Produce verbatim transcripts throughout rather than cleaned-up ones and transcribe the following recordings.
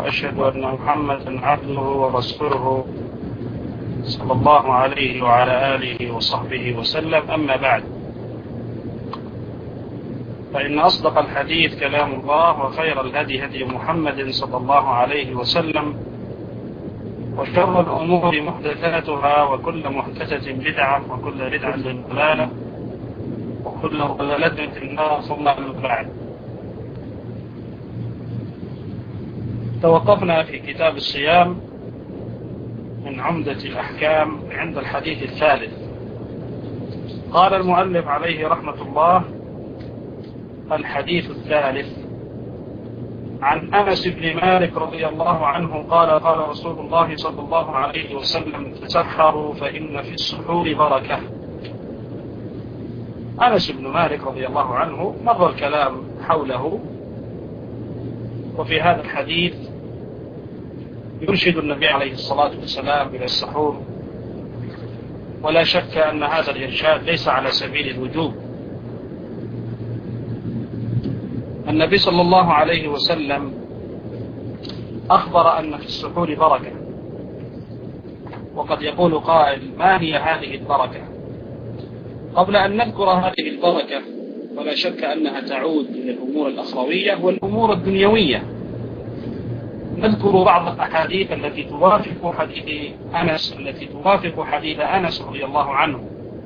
وأشهد أن محمدا عبده ورسوله صلى الله عليه وعلى آله وصحبه وسلم. أما بعد، فإن أصدق الحديث كلام الله، وخير الهدي هدي محمد صلى الله عليه وسلم، وشر الأمور محدثاتها، وكل محدثة بدعة، وكل بدعة ضلالة، وكل ضلالة في النار. ثم أما بعد، توقفنا في كتاب الصيام من عمدة الأحكام عند الحديث الثالث. قال المؤلف عليه رحمة الله: الحديث الثالث عن أنس بن مالك رضي الله عنه قال: قال رسول الله صلى الله عليه وسلم: تسحروا فإن في السحور بركة. أنس بن مالك رضي الله عنه مر الكلام حوله، وفي هذا الحديث يرشد النبي عليه الصلاة والسلام إلى السحور، ولا شك أن هذا الإرشاد ليس على سبيل الوجوب. النبي صلى الله عليه وسلم أخبر أن في السحور بركة، وقد يقول قائل: ما هي هذه البركة؟ قبل أن نذكر هذه البركة، ولا شك أنها تعود إلى الأمور الأخروية والأمور الدنيوية، نذكر بعض الأحاديث التي توافق حديث أنس التي توافق حديث أنس رضي الله عنه.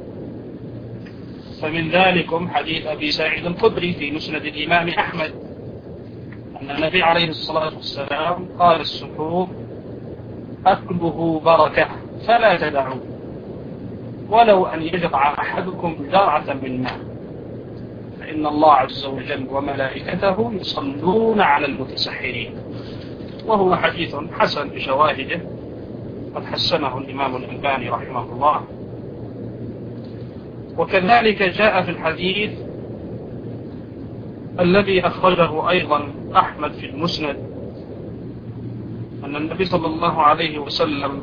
فمن ذلكم حديث أبي سعيد الخدري في مسند الإمام أحمد أن النبي عليه الصلاة والسلام قال: السحور أكله بركة فلا تدعوا، ولو أن يجرع أحدكم جرعة من ماء، فإن الله عز وجل وملائكته يصلون على المتسحرين. وهو حديث حسن بشواهده، قد حسنه الإمام الألباني رحمه الله. وكذلك جاء في الحديث الذي أخرجه أيضا أحمد في المسند أن النبي صلى الله عليه وسلم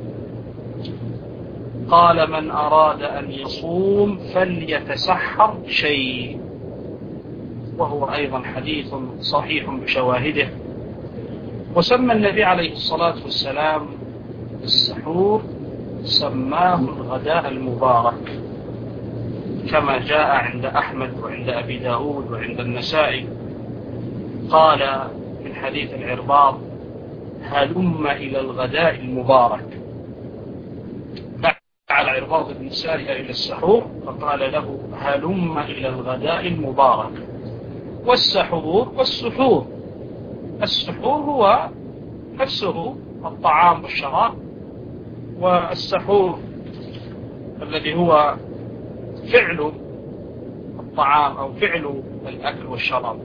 قال: من أراد أن يصوم فليتسحر شيء. وهو أيضا حديث صحيح بشواهده. وسمى النبي عليه الصلاة والسلام السحور، سماه الغداء المبارك، كما جاء عند أحمد وعند أبي داود وعند النسائي. قال من حديث العرباض: هلم إلى الغداء المبارك. دعا العرباض بن سارية إلى السحور فقال له: هلم إلى الغداء المبارك. والسحور والسحور، السحور هو نفسه الطعام والشراب، والسحور الذي هو فعل الطعام أو فعل الأكل والشراب،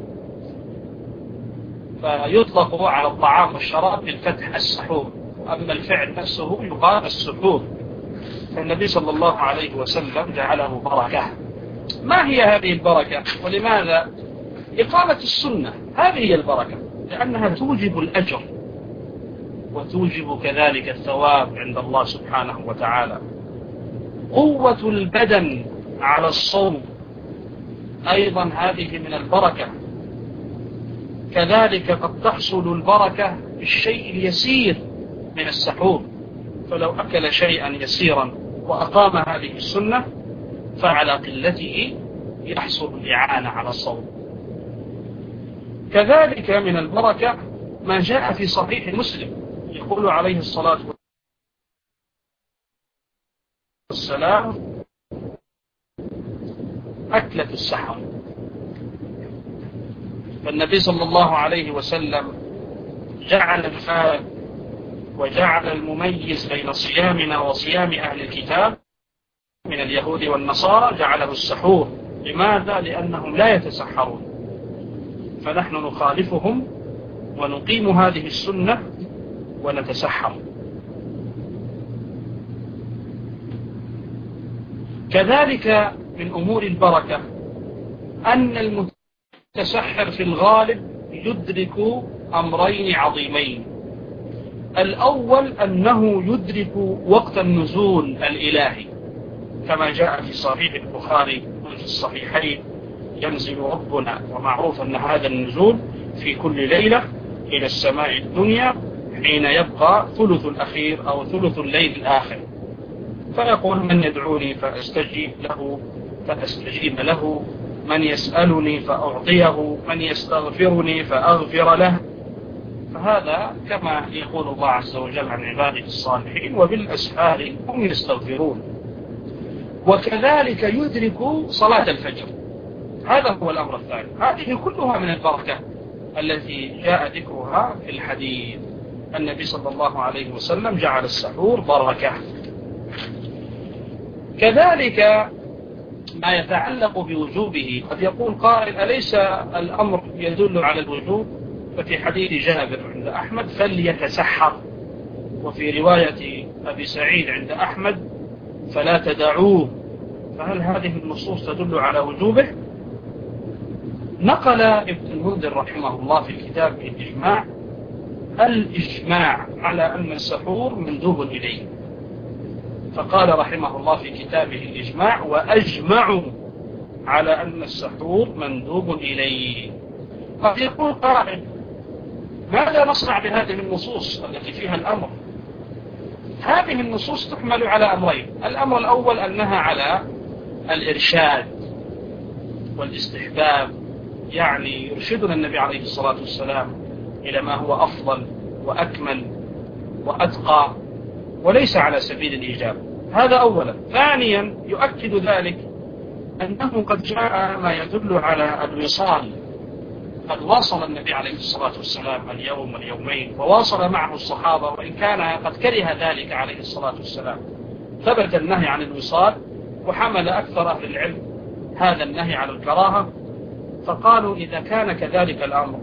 فيطلق على الطعام والشراب بالفتح السحور، أما الفعل نفسه يقال السحور. فالنبي صلى الله عليه وسلم جعله بركة. ما هي هذه البركة ولماذا؟ إقامة السنة، هذه هي البركة، لأنها توجب الأجر وتوجب كذلك الثواب عند الله سبحانه وتعالى. قوة البدن على الصوم أيضا هذه من البركة. كذلك قد تحصل البركة بالشيء اليسير من السحور، فلو أكل شيئا يسيرا وأقام هذه السنة فعلى قلته يحصل الإعانة على الصوم. كذلك من البركة ما جاء في صحيح مسلم، يقول عليه الصلاة والسلام: أكلة السحر. فالنبي صلى الله عليه وسلم جعل الفارق وجعل المميز بين صيامنا وصيام أهل الكتاب من اليهود والنصارى، جعله السحور. لماذا؟ لأنهم لا يتسحرون، فنحن نخالفهم ونقيم هذه السنة ونتسحر. كذلك من أمور البركة أن المتسحر في الغالب يدرك أمرين عظيمين. الأول أنه يدرك وقت النزول الإلهي، كما جاء في صحيح البخاري وفي الصحيحين: ينزل ربنا، ومعروف أن هذا النزول في كل ليلة، إلى السماء الدنيا حين يبقى ثلث الأخير أو ثلث الليل الآخر، فيقول من يدعوني فأستجيب له فأستجيب له، من يسألني فأعطيه، من يستغفرني فأغفر له. فهذا كما يقول الله عز وجل عن عباده الصالحين وبالأسحار هم يستغفرون. وكذلك يدرك صلاة الفجر، هذا هو الأمر الثاني. هذه كلها من البركة التي جاء ذكرها في الحديث. النبي صلى الله عليه وسلم جعل السحور بركة. كذلك ما يتعلق بوجوبه، قد يقول قائل أليس الأمر يدل على الوجوب؟ ففي حديث جابر عند أحمد فليتسحر، وفي رواية أبي سعيد عند أحمد فلا تدعوه. فهل هذه النصوص تدل على وجوبه؟ نقل ابن المنذر رحمه الله في الكتاب الإجماع الإجماع على أن السحور مندوب إليه، فقال رحمه الله في كتابه الإجماع وأجمعوا على أن السحور مندوب إليه. قد يقول قائل ماذا نصنع بهذه النصوص التي فيها الأمر؟ هذه النصوص تحمل على أمرين. الأمر الأول أنها على الإرشاد والاستحباب، يعني يرشدنا النبي عليه الصلاة والسلام إلى ما هو أفضل وأكمل وأتقى، وليس على سبيل الإيجاب. هذا أولا. ثانيا يؤكد ذلك أنه قد جاء ما يدل على الوصال، قد واصل النبي عليه الصلاة والسلام اليوم واليومين، وواصل معه الصحابة وإن كان قد كره ذلك عليه الصلاة والسلام. ثبت النهي عن الوصال، وحمل أكثر أهل العلم هذا النهي على الكراهة، فقالوا إذا كان كذلك الأمر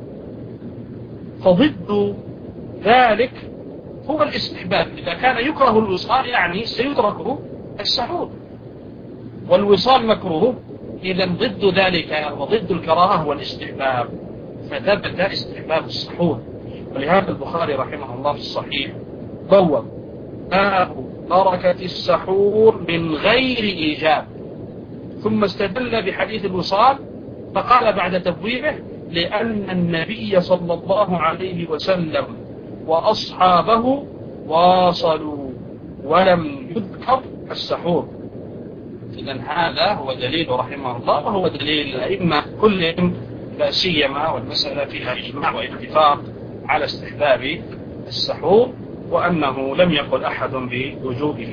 فضد ذلك هو الاستحباب. إذا كان يكره الوصال يعني سيترك السحور، والوصال مكروه، إذا ضد ذلك وضد الكراهة هو الاستحباب، فثبت استحباب السحور. ولهذا البخاري رحمه الله في الصحيح بوب باب بركة السحور من غير إيجاب، ثم استدل بحديث الوصال فقال بعد تبويبه لأن النبي صلى الله عليه وسلم وأصحابه واصلوا ولم يذكر السحور. إذن هذا هو دليل رحمه الله، وهو دليل الأئمة كلهم، لا سيما والمسألة فيها إجماع واتفاق على استحباب السحور، وأنه لم يقل أحد بوجوبه.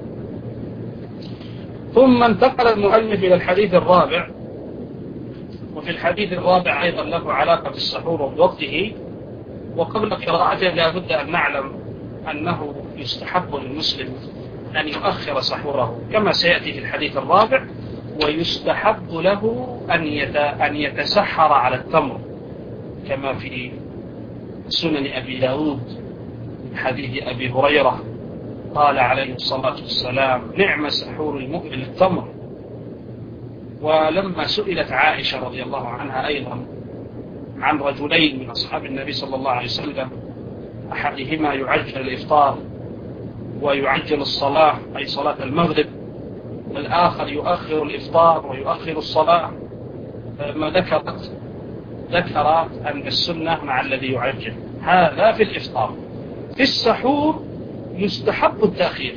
ثم انتقل المؤلف إلى الحديث الرابع، وفي الحديث الرابع أيضا له علاقة بالسحور وبوقته. وقبل قراءته لا بد أن نعلم أنه يستحب للمسلم أن يؤخر سحوره كما سيأتي في الحديث الرابع، ويستحب له أن يتسحر على التمر كما في سنن أبي داود من حديث أبي هريرة قال عليه الصلاة والسلام نعم سحور المؤمن التمر. ولما سئلت عائشة رضي الله عنها أيضا عن رجلين من أصحاب النبي صلى الله عليه وسلم، أحدهما يعجل الإفطار ويعجل الصلاة أي صلاة المغرب، والآخر يؤخر الإفطار ويؤخر الصلاة، ما ذكرت ذكرت أن السنة مع الذي يعجل، هذا في الإفطار. في السحور يستحب التأخير.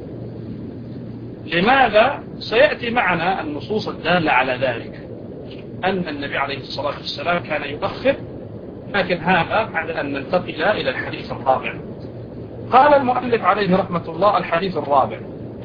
لماذا؟ سيأتي معنا النصوص الدالة على ذلك، أن النبي عليه الصلاة والسلام كان يؤخر، لكن هذا بعد أن ننتقل إلى الحديث الرابع. قال المؤلف عليه رحمة الله الحديث الرابع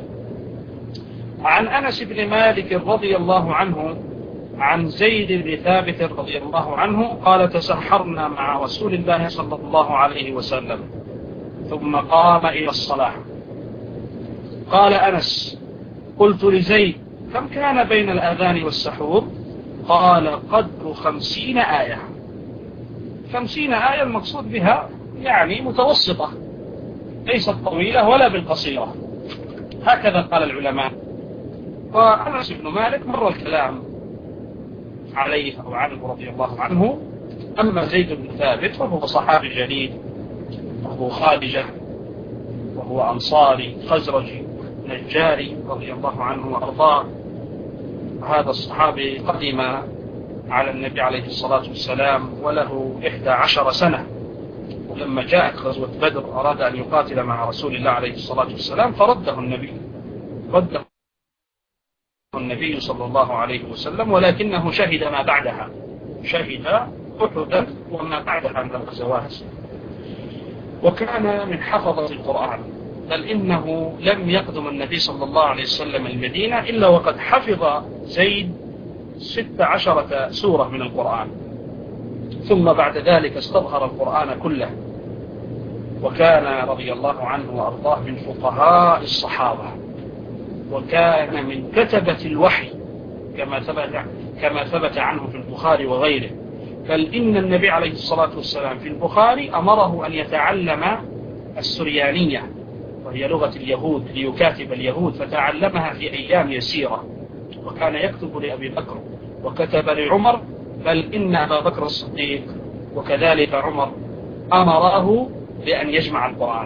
عن أنس بن مالك رضي الله عنه عن زيد بن ثابت رضي الله عنه قال تسحرنا مع رسول الله صلى الله عليه وسلم ثم قام إلى الصلاة. قال أنس قلت لزيد كم كان بين الأذان والسحور؟ قال قدر خمسين آية. خمسين آية المقصود بها يعني متوسطة، ليست طويلة ولا بالقصيرة، هكذا قال العلماء. وأنس بن مالك مر الكلام عليه أو عنه رضي الله عنه. أما زيد بن ثابت فهو صحابي جليل، وهو خارجة، وهو أنصاري خزرجي نجاري رضي الله عنه وأرضاه. هذا الصحابي قدم على النبي عليه الصلاة والسلام وله إحدى عشر سنة، ولما جاءت غزوة بدر أراد أن يقاتل مع رسول الله عليه الصلاة والسلام فرده النبي رده النبي صلى الله عليه وسلم، ولكنه شهد ما بعدها، شهد أحدا وما بعدها من الغزوات، وكان من حفظة القرآن، بل إنه لم يقدم النبي صلى الله عليه وسلم المدينة إلا وقد حفظ زيد ست عشرة سورة من القرآن، ثم بعد ذلك استظهر القرآن كله، وكان رضي الله عنه وأرضاه من فقهاء الصحابة، وكان من كتبة الوحي كما ثبت كما ثبت عنه في البخاري وغيره، بل إن النبي عليه الصلاة والسلام في البخاري أمره أن يتعلم السريانية وهي لغة اليهود ليكاتب اليهود، فتعلمها في أيام يسيرة، وكان يكتب لأبي بكر وكتب لعمر، بل إن أبا بكر الصديق وكذلك عمر أمره بأن يجمع القرآن.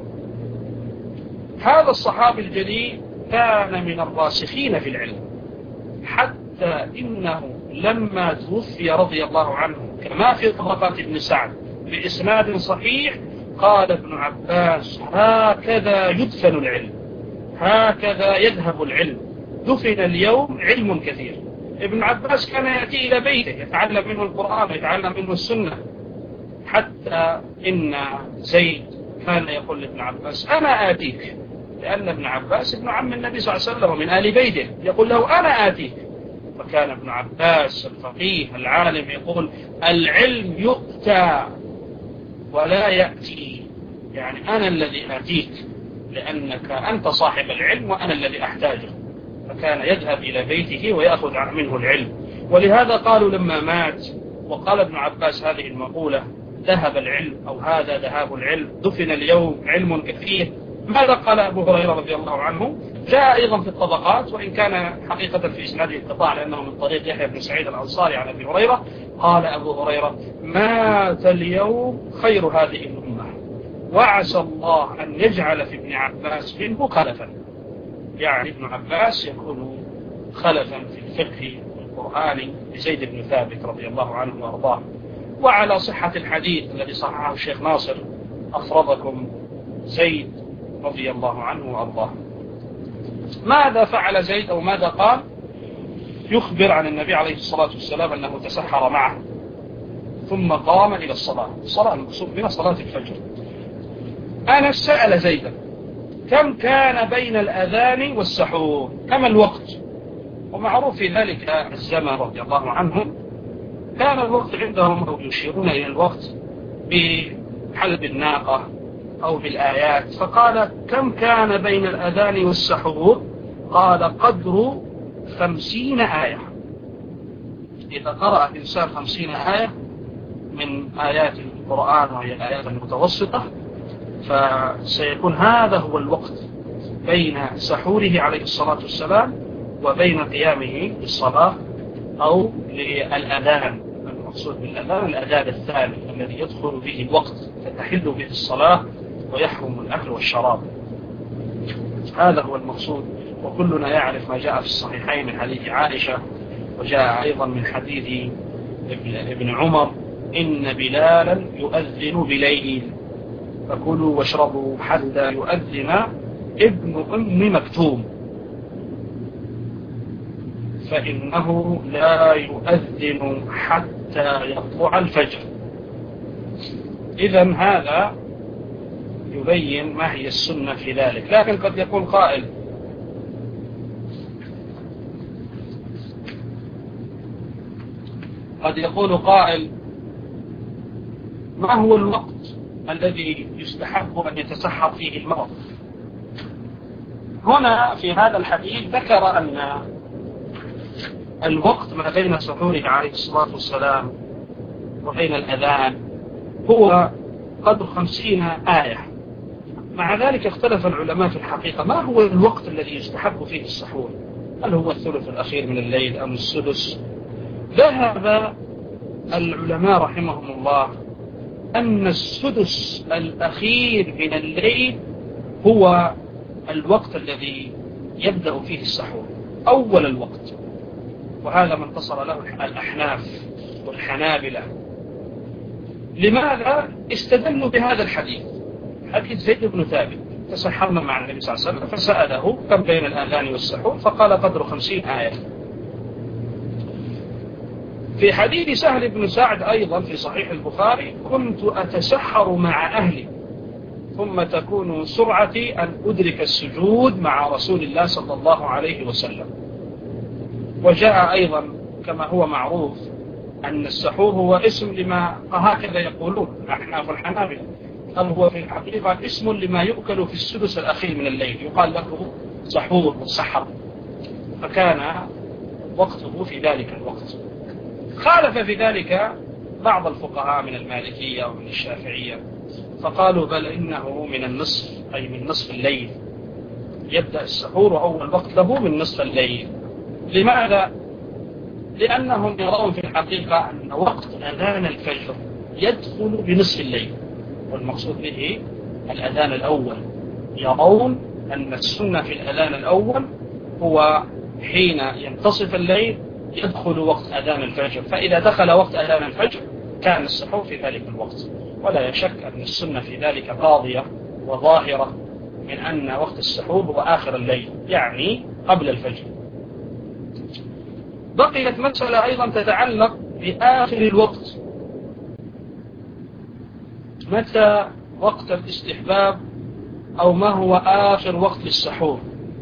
هذا الصحابي الجليل كان من الراسخين في العلم، حتى إنه لما توفي رضي الله عنه كما في طبقات ابن سعد بإسناد صحيح قال ابن عباس: هكذا يدفن العلم، هكذا يذهب العلم، دفن اليوم علم كثير. ابن عباس كان يأتي إلى بيته يتعلم منه القرآن ويتعلم منه السنة، حتى إن زيد كان يقول لابن عباس: أنا آتيك، لأن ابن عباس ابن عم النبي صلى الله عليه وسلم ومن آل بيته، يقول له: أنا آتيك. فكان ابن عباس الفقيه العالم يقول: العلم يؤتى ولا يأتي، يعني أنا الذي آتيك لأنك أنت صاحب العلم وأنا الذي أحتاجه. فكان يذهب إلى بيته ويأخذ منه العلم. ولهذا قالوا لما مات وقال ابن عباس هذه المقولة: ذهب العلم أو هذا ذهاب العلم، دفن اليوم علم كثير، ماذا قال أبو هريرة رضي الله عنه؟ جاء أيضا في الطبقات، وإن كان حقيقة في إسناده انقطاع لأنه من طريق يحيى بن سعيد الأنصاري عن أبي هريرة، قال أبو هريرة: مات اليوم خير هذه الأمة، وعسى الله أن يجعل في ابن عباس منه خلفا، يعني ابن عباس يكون خلفا في الفقه والقرآن لزيد بن ثابت رضي الله عنه وأرضاه. وعلى صحة الحديث الذي صححه الشيخ ناصر: أفرضكم زيد رضي الله عنه وأرضاه. ماذا فعل زيد أو ماذا قال؟ يخبر عن النبي عليه الصلاة والسلام أنه تسحر معه ثم قام إلى الصلاة، الصلاة المقصود بها صلاة الفجر. أنا سأل زيدا: كم كان بين الأذان والسحور؟ كم الوقت؟ ومعروف في ذلك الزمن رضي الله عنهم كان الوقت عندهم أو يشيرون إلى الوقت بحلب الناقة أو بالآيات، فقال: كم كان بين الأذان والسحور؟ قال: قدر خمسين آية. إذا قرأ الإنسان خمسين آية من آيات القرآن وهي الآيات المتوسطة فسيكون هذا هو الوقت بين سحوره عليه الصلاة والسلام وبين قيامه بالصلاة أو للأذان. المقصود بالأذان الأذان الثاني الذي يدخل به الوقت فتحل به الصلاة ويحرم الأكل والشراب، هذا هو المقصود. وكلنا يعرف ما جاء في الصحيحين من حديث عائشة، وجاء أيضا من حديث ابن عمر: إن بلالا يؤذن بليل فكلوا واشربوا حتى يؤذن ابن أم مكتوم فإنه لا يؤذن حتى يطلع الفجر. إذن هذا يبين ما هي السنة في ذلك. لكن قد يقول قائل: قد يقول قائل ما هو الوقت الذي يستحب أن يتسحر فيه المرء؟ هنا في هذا الحديث ذكر أن الوقت ما بين سحوره عليه الصلاة والسلام وبين الأذان هو قدر خمسين آية. مع ذلك اختلف العلماء في الحقيقة ما هو الوقت الذي يستحب فيه السحور، هل هو الثلث الأخير من الليل أم السدس؟ ذهب العلماء رحمهم الله أن السدس الأخير من الليل هو الوقت الذي يبدأ فيه السحور، أول الوقت، وهذا ما انتصر له الأحناف والحنابلة. لماذا؟ استدلوا بهذا الحديث، حديث زيد بن ثابت: تسحرنا مع النبي صلى الله عليه وسلم فسأله كم بين الآذان والسحور فقال قدر خمسين آية. في حديث سهل بن سعد أيضا في صحيح البخاري: كنت أتسحر مع أهلي ثم تكون سرعتي أن أدرك السجود مع رسول الله صلى الله عليه وسلم. وجاء أيضا كما هو معروف أن السحور هو اسم لما هكذا يقولون أحناف الحنابلة، قال هو في الحقيقة اسم لما يؤكل في السدس الأخير من الليل، يقال له سحور مسحر، فكان وقته في ذلك الوقت. خالف في ذلك بعض الفقهاء من المالكية ومن الشافعية، فقالوا بل إنه من النصف، أي من نصف الليل، يبدأ السحور وأول وقت له من نصف الليل. لماذا؟ لأنهم يرون في الحقيقة أن وقت أذان الفجر يدخل بنصف الليل، والمقصود به الأذان الأول. يرون أن السنة في الأذان الأول هو حين ينتصف الليل يدخل وقت أذان الفجر، فإذا دخل وقت أذان الفجر كان السحور في ذلك الوقت. ولا شك أن السنة في ذلك قاضية وظاهرة من أن وقت السحور هو آخر الليل، يعني قبل الفجر. بقيت مسألة أيضا تتعلق بآخر الوقت، متى وقت الاستحباب أو ما هو آخر وقت للسحور؟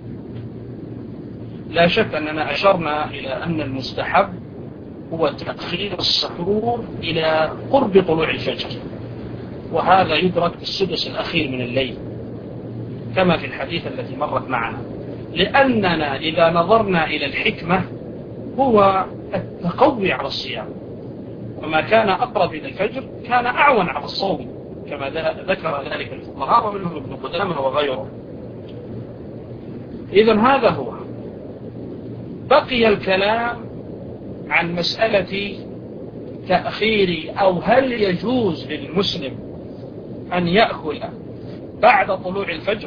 لا شك أننا أشرنا إلى أن المستحب هو تأخير السحور إلى قرب طلوع الفجر، وهذا يدرك في السدس الأخير من الليل كما في الحديث التي مرت معنا، لأننا إذا نظرنا إلى الحكمة هو التقوي على الصيام، وما كان أقرب إلى الفجر كان أعون على الصوم كما ذكر ذلك الفقهاء ومنهم ابن قدامة وغيره. إذن هذا هو. بقي الكلام عن مسألة تأخير أو هل يجوز للمسلم أن يأكل بعد طلوع الفجر.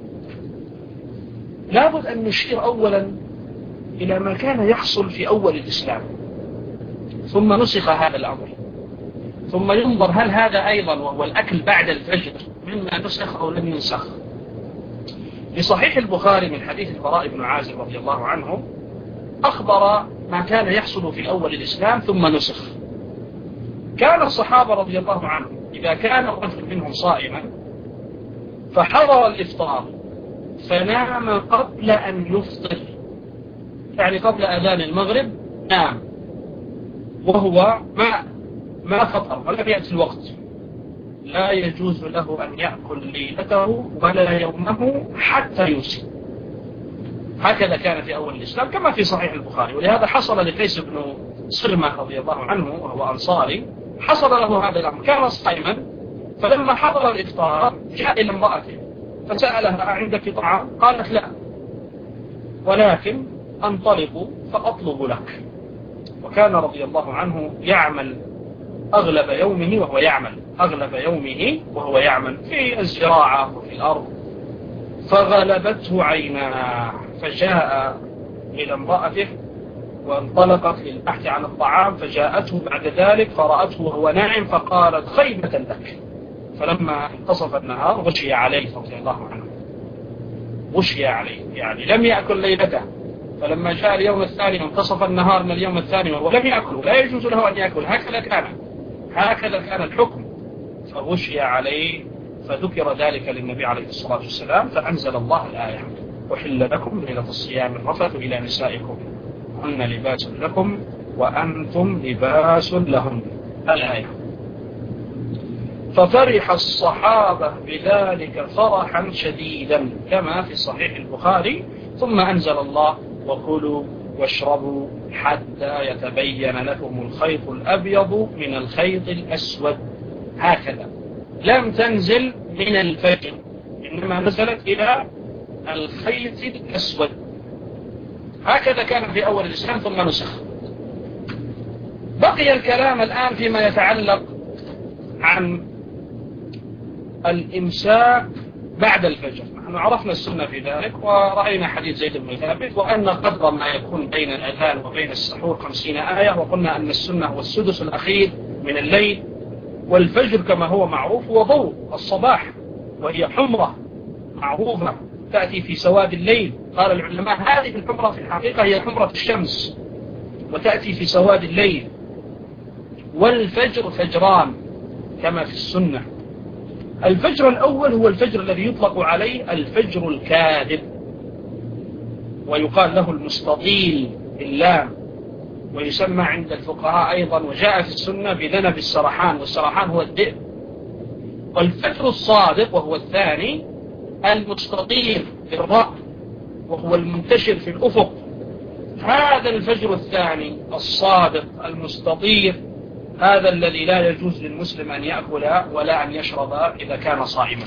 لابد أن نشير أولا إلى ما كان يحصل في أول الإسلام، ثم نسخ هذا الأمر، ثم ينظر هل هذا أيضا وهو الأكل بعد الفجر مما نسخ أو لم ينسخ. في صحيح البخاري من حديث البراء بن عازب رضي الله عنه أخبر ما كان يحصل في أول الإسلام ثم نسخ. كان الصحابة رضي الله عنهم إذا كان الرجل منهم صائما فحضر الإفطار فنام قبل أن يفطر، يعني قبل أذان المغرب نام وهو ما ما فطر ولم يأتي الوقت، لا يجوز له أن يأكل ليلته ولا يومه حتى يمسي. هكذا كان في أول الإسلام كما في صحيح البخاري. ولهذا حصل لقيس بن صرمة رضي الله عنه وهو أنصاري، حصل له هذا الأمر، كان صائما فلما حضر الإفطار جاء إلى امرأته فسألها عندك طعام؟ قالت لا، ولكن أنطلق فأطلب لك. وكان رضي الله عنه يعمل أغلب يومه وهو يعمل أغلب يومه وهو يعمل في الزراعة وفي الأرض، فغلبته عيناه فجاء إلى امرأته وانطلقت للبحث عن الطعام، فجاءته بعد ذلك فرأته وهو نائم فقالت خيبة لك. فلما انتصف النهار غشي عليه رضي الله عنه، غشي عليه يعني لم يأكل ليلته، فلما جاء اليوم الثاني انتصف النهار من اليوم الثاني وهو لم يأكل، لا يجوز له أن يأكل، هكذا كان هكذا كان الحكم، فغشي عليه. فذكر ذلك للنبي عليه الصلاة والسلام فأنزل الله الآية: أحل لكم ليلة الصيام الرفث إلى نسائكم هن لباس لكم وأنتم لباس لهم، الآية. ففرح الصحابة بذلك فرحا شديدا كما في صحيح البخاري، ثم أنزل الله: وكلوا واشربوا حتى يتبين لكم الخيط الأبيض من الخيط الأسود. هكذا لم تنزل من الفجر، إنما نزلت إلى الخيط الأسود. هكذا كان في أول الإسلام ثم نسخ. بقي الكلام الآن فيما يتعلق عن الإمساك بعد الفجر. نحن عرفنا السنة في ذلك ورأينا حديث زيد بن ثابت وأن قدر ما يكون بين الأذان وبين السحور خمسين آية، وقلنا أن السنة هو السدس الأخير من الليل، والفجر كما هو معروف هو ضوء الصباح، وهي حمرة معروفة تأتي في سواد الليل. قال العلماء هذه الحمرة في الحقيقة هي حمرة الشمس وتأتي في سواد الليل. والفجر فجران كما في السنة. الفجر الأول هو الفجر الذي يطلق عليه الفجر الكاذب، ويقال له المستطيل باللام، ويسمى عند الفقهاء أيضا وجاء في السنة بذنب السرحان، والسرحان هو الذئب. والفجر الصادق وهو الثاني المستطيل بالراء، وهو المنتشر في الأفق. هذا الفجر الثاني الصادق المستطير هذا الذي لا يجوز للمسلم أن يأكل ولا أن يشرب إذا كان صائما.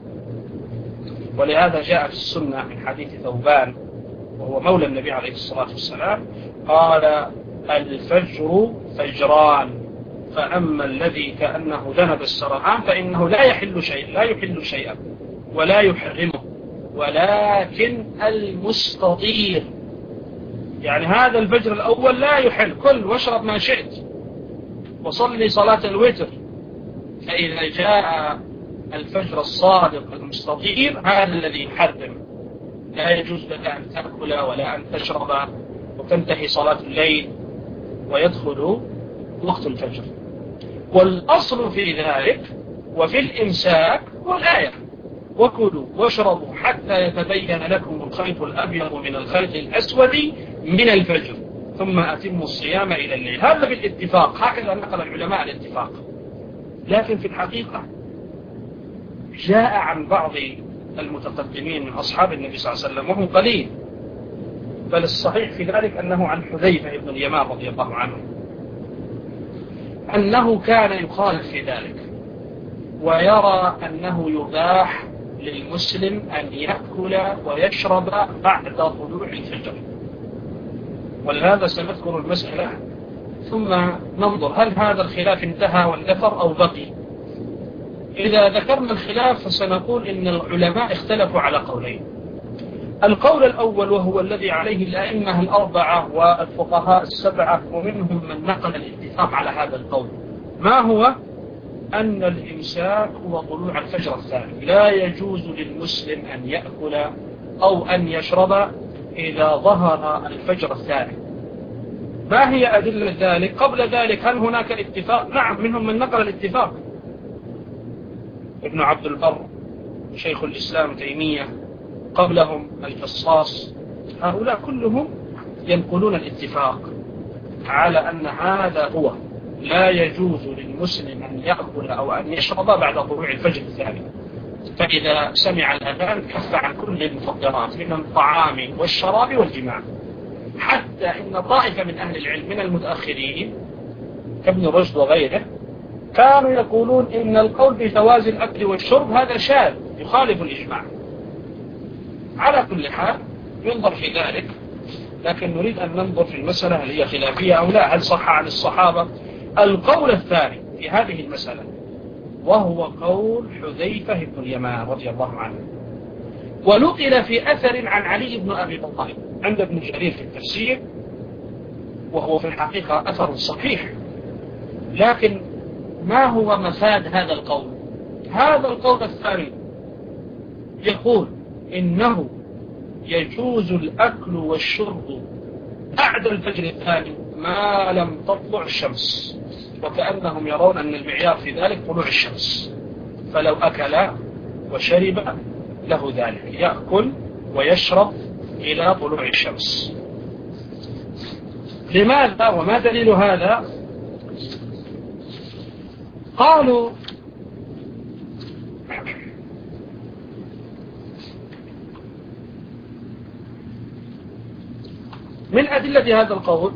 ولهذا جاء في السنة من حديث ثوبان وهو مولى النبي عليه الصلاة والسلام قال: الفجر فجران، فأما الذي كأنه ذنب السرحان فإنه لا يحل شيء لا يحل شيئا ولا يحرمه، ولكن المستطير، يعني هذا الفجر الأول لا يحل، كل واشرب ما شئت وصلي صلاة الوتر. فإذا جاء الفجر الصادق المستطير هذا الذي يحرم، لا يجوز لك أن تأكل ولا أن تشرب، وتنتهي صلاة الليل ويدخل وقت الفجر. والأصل في ذلك وفي الإمساك والآية: وكلوا واشربوا حتى يتبين لكم الخيط الأبيض من الخيط الأسود من الفجر ثم أتموا الصيام إلى الليل. هذا بالاتفاق، هكذا نقل العلماء الاتفاق. لكن في الحقيقة جاء عن بعض المتقدمين من أصحاب النبي صلى الله عليه وسلم وهم قليل، بل الصحيح في ذلك أنه عن حذيفة بن اليمان رضي الله عنه أنه كان يخالف في ذلك ويرى أنه يباح للمسلم أن يأكل ويشرب بعد طلوع الفجر. ولهذا سنذكر المسألة ثم ننظر هل هذا الخلاف انتهى واندثر أو بقي. إذا ذكرنا الخلاف فسنقول إن العلماء اختلفوا على قولين. القول الأول وهو الذي عليه الأئمة الأربعة والفقهاء السبعة ومنهم من نقل الاتفاق على هذا القول، ما هو؟ أن الإمساك هو طلوع الفجر الثاني، لا يجوز للمسلم أن يأكل أو أن يشرب إذا ظهر الفجر الثاني. ما هي أدلة ذلك؟ قبل ذلك هل هناك اتفاق؟ نعم، منهم من نقل الاتفاق: ابن عبد البر، شيخ الإسلام تيمية، قبلهم الفصاص، هؤلاء كلهم ينقلون الاتفاق على أن هذا هو، لا يجوز للمسلم أن يأكل أو أن يشرب بعد طلوع الفجر الثاني. فإذا سمع الأذان كف عن كل المفطرات من الطعام والشراب والجماع. حتى إن طائفة من أهل العلم من المتأخرين كابن رشد وغيره كانوا يقولون إن القول بجواز الأكل والشرب هذا شاذ يخالف الإجماع. على كل حال ينظر في ذلك، لكن نريد أن ننظر في المسألة هل هي خلافية أو لا، هل صح عن الصحابة. القول الثاني في هذه المسألة وهو قول حذيفة بن اليمان رضي الله عنه، ونقل في أثر عن علي بن أبي طالب عند ابن جرير في التفسير، وهو في الحقيقة أثر صحيح. لكن ما هو مفاد هذا القول؟ هذا القول الثاني يقول إنه يجوز الأكل والشرب بعد الفجر الثاني ما لم تطلع الشمس، وكأنهم يرون أن المعيار في ذلك طلوع الشمس، فلو أكل وشرب له ذلك، يأكل ويشرب إلى طلوع الشمس. لماذا وما دليل هذا؟ قالوا من أدلة هذا القول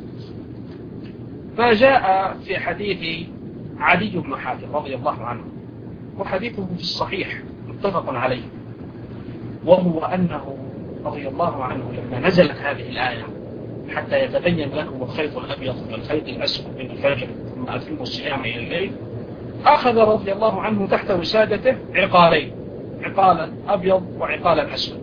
ما جاء في حديث علي بن حاتم رضي الله عنه، وحديثه في الصحيح متفق عليه، وهو أنه رضي الله عنه لما نزلت هذه الآية حتى يتبين لكم الخيط الأبيض من الخيط الأسود من الفجر ثم أتموا الصيام إلى الليل، أخذ رضي الله عنه تحت وسادته عقالين، عقالا أبيض وعقالا أسود،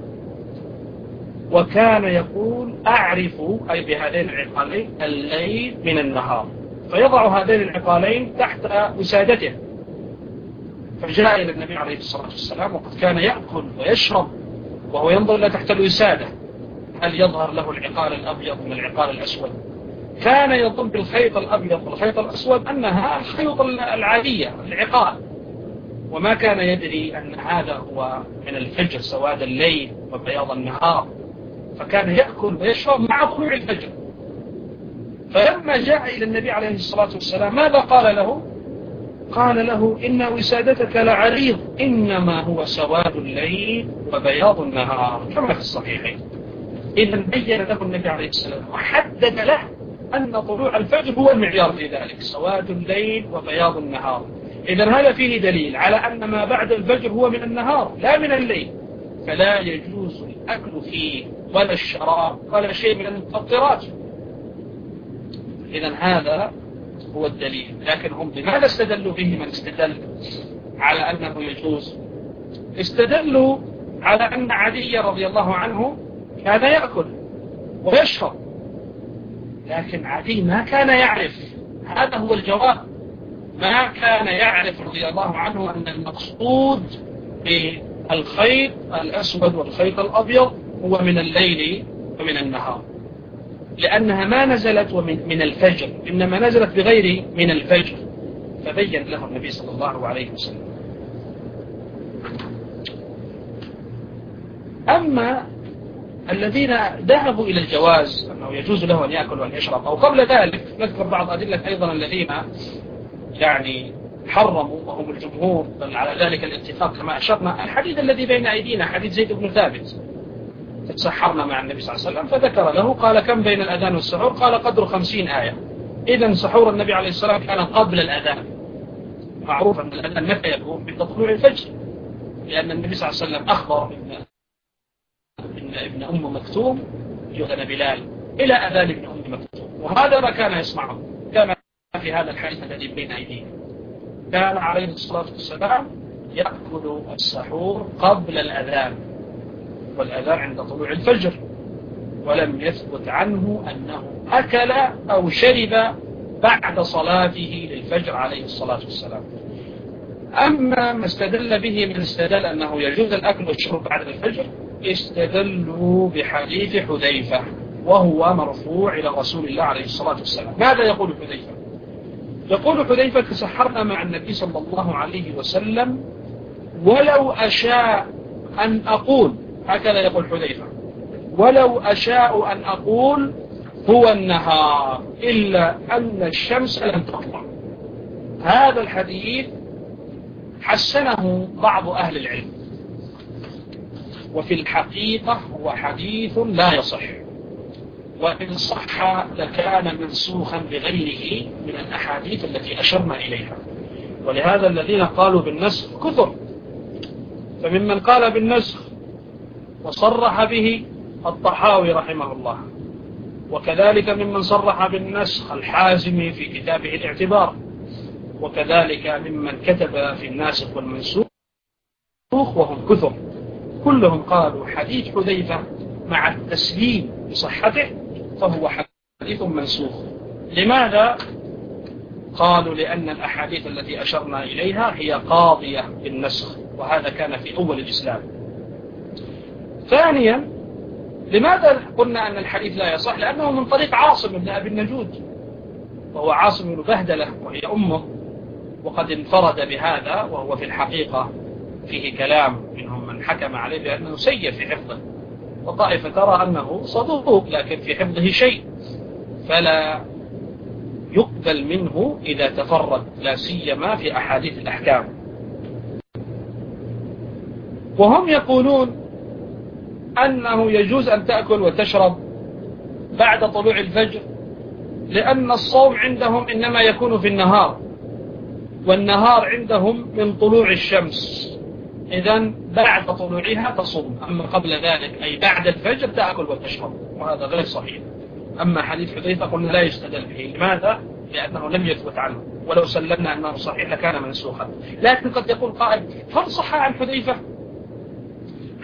وكان يقول أعرف أي بهذين العقالين الليل من النهار، فيضع هذين العقالين تحت وسادته. فجاء إلى النبي عليه الصلاة والسلام وقد كان يأكل ويشرب وهو ينظر إلى تحت الوسادة هل يظهر له العقال الأبيض من العقال الأسود. كان يظن بالخيط الأبيض والخيط الأسود أنها الخيوط العادية العقال، وما كان يدري أن هذا هو من الفجر سواد الليل وبياض النهار. فكان يأكل ويشرب مع طلوع الفجر. فلما جاء إلى النبي عليه الصلاة والسلام ماذا قال له؟ قال له إن وسادتك لعريض، إنما هو سواد الليل وبياض النهار كما في الصحيحين. إذا بين له النبي عليه السلام وحدد له أن طلوع الفجر هو المعيار في ذلك، سواد الليل وبياض النهار. إذا هذا فيه دليل على أن ما بعد الفجر هو من النهار لا من الليل، فلا يجوز الأكل فيه ولا الشراب ولا شيء من المفطرات. إذا هذا هو الدليل. لكن هم بماذا استدلوا به؟ من استدل على أنه يجوز؟ استدلوا على أن علي رضي الله عنه كان يأكل ويشرب، لكن علي ما كان يعرف. هذا هو الجواب، ما كان يعرف رضي الله عنه أن المقصود بالخيط الأسود والخيط الأبيض هو من الليل ومن النهار، لأنها ما نزلت من الفجر، إنما نزلت بغير من الفجر. فبين له النبي صلى الله عليه وسلم. أما الذين ذهبوا إلى الجواز أنه يجوز له أن يأكل وأن يشرب، أو قبل ذلك نذكر بعض أدلة أيضا الذين يعني حرموا وهم الجمهور، بل على ذلك الاتفاق كما أشرنا. الحديث الذي بين أيدينا حديث زيد بن ثابت، تسحرنا مع النبي صلى الله عليه وسلم فذكر له، قال كم بين الأذان والسحور؟ قال قدر خمسين آية. إذن سحور النبي عليه السلام كان قبل الأذان. معروف أن الأذان متى يكون؟ عند طلوع الفجر، لأن النبي صلى الله عليه وسلم أخبر إن ابن أم مكتوم يؤذن بلال إلى أذان ابن أم مكتوم، وهذا ما كان يسمعه. كان في هذا الحديث الذي بين أيدينا كان عليه الصلاة والسلام يأكل السحور قبل الأذان، والأذان عند طلوع الفجر، ولم يثبت عنه أنه أكل أو شرب بعد صلاته للفجر عليه الصلاة والسلام. أما ما استدل به من استدل أنه يجوز الأكل والشرب بعد الفجر، استدلوا بحديث حذيفة وهو مرفوع إلى رسول الله عليه الصلاة والسلام. ماذا يقول حذيفة؟ يقول حذيفة تسحرنا مع النبي صلى الله عليه وسلم ولو أشاء أن أقول، هكذا يقول حذيفة، ولو أشاء أن أقول هو النهار إلا أن الشمس لم تطلع. هذا الحديث حسنه بعض أهل العلم، وفي الحقيقة هو حديث لا يصح، وإن صح لكان منسوخا بغيره من الأحاديث التي أشرنا إليها. ولهذا الذين قالوا بالنسخ كثر، فممن قال بالنسخ وصرح به الطحاوي رحمه الله، وكذلك ممن صرح بالنسخ الحازمي في كتابه الاعتبار، وكذلك ممن كتب في الناسخ والمنسوخ، وهم كثر، كلهم قالوا حديث حذيفة مع التسليم بصحته فهو حديث منسوخ. لماذا؟ قالوا لأن الأحاديث التي أشرنا إليها هي قاضية بالنسخ، وهذا كان في أول الإسلام. ثانيا، لماذا قلنا أن الحديث لا يصح؟ لأنه من طريق عاصم بن أبي النجود، وهو عاصم بن بهدلة وهي أمه، وقد انفرد بهذا، وهو في الحقيقة فيه كلام، منهم من حكم عليه بأنه سيء في حفظه، وطائفة ترى أنه صدوق لكن في حفظه شيء، فلا يقبل منه إذا تفرد، لا سيما في أحاديث الأحكام. وهم يقولون أنه يجوز أن تأكل وتشرب بعد طلوع الفجر، لأن الصوم عندهم إنما يكون في النهار، والنهار عندهم من طلوع الشمس، إذن بعد طلوعها تصوم، أما قبل ذلك أي بعد الفجر تأكل وتشرب، وهذا غير صحيح. أما حديث حذيفة قلنا لا يستدل به. لماذا؟ لأنه لم يثبت عنه، ولو سلمنا أنه صحيح لكان منسوخا. لكن قد يقول قائل هل صح عن حذيفة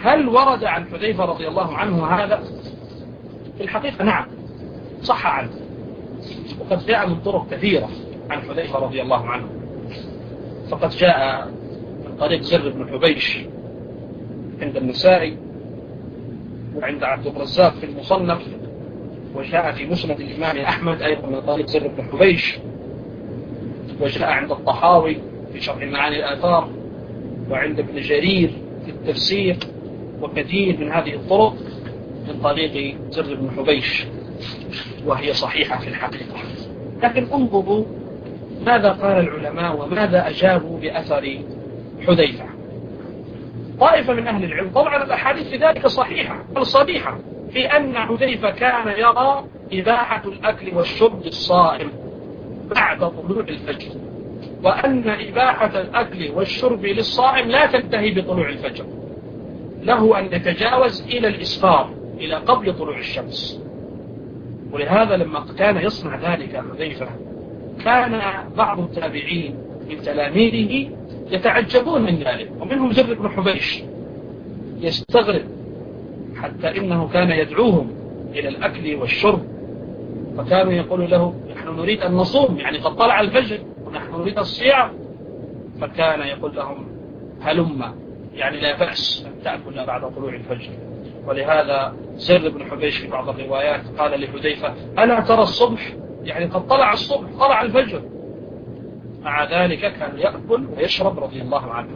هل ورد عن حذيفة رضي الله عنه هذا؟ في الحقيقة نعم، صح عنه، وقد جاء من طرق كثيرة عن حذيفة رضي الله عنه. فقد جاء من طريق زر بن حبيش عند النسائي، وعند عبد الرزاق في المصنف، وجاء في مسند الإمام أحمد أيضا من طريق زر بن حبيش، وجاء عند الطحاوي في شرح معاني الآثار، وعند ابن جرير في التفسير، وكثير من هذه الطرق من طريق زر بن حبيش، وهي صحيحة في الحقيقة. لكن انظروا ماذا قال العلماء وماذا أجابوا بأثر حذيفة. طائفة من أهل العلم، طبعا الأحاديث في ذلك صحيحة صريحة في أن حذيفة كان يرى إباحة الأكل والشرب الصائم بعد طلوع الفجر، وأن إباحة الأكل والشرب للصائم لا تنتهي بطلوع الفجر، له أن يتجاوز إلى الإسفار، إلى قبل طلوع الشمس. ولهذا لما كان يصنع ذلك حذيفة كان بعض التابعين من تلاميذه يتعجبون من ذلك، ومنهم زر بن حبيش يستغرب، حتى إنه كان يدعوهم إلى الأكل والشرب، فكانوا يقولوا له نحن نريد أن نصوم، يعني قد طلع الفجر ونحن نريد الصيام، فكان يقول لهم هلم، يعني لا بأس أن تأكل بعد طلوع الفجر. ولهذا زر بن حبيش في بعض الروايات قال لحذيفة ألا ترى الصبح، يعني قد طلع الصبح، طلع الفجر. مع ذلك كان يأكل ويشرب رضي الله عنه.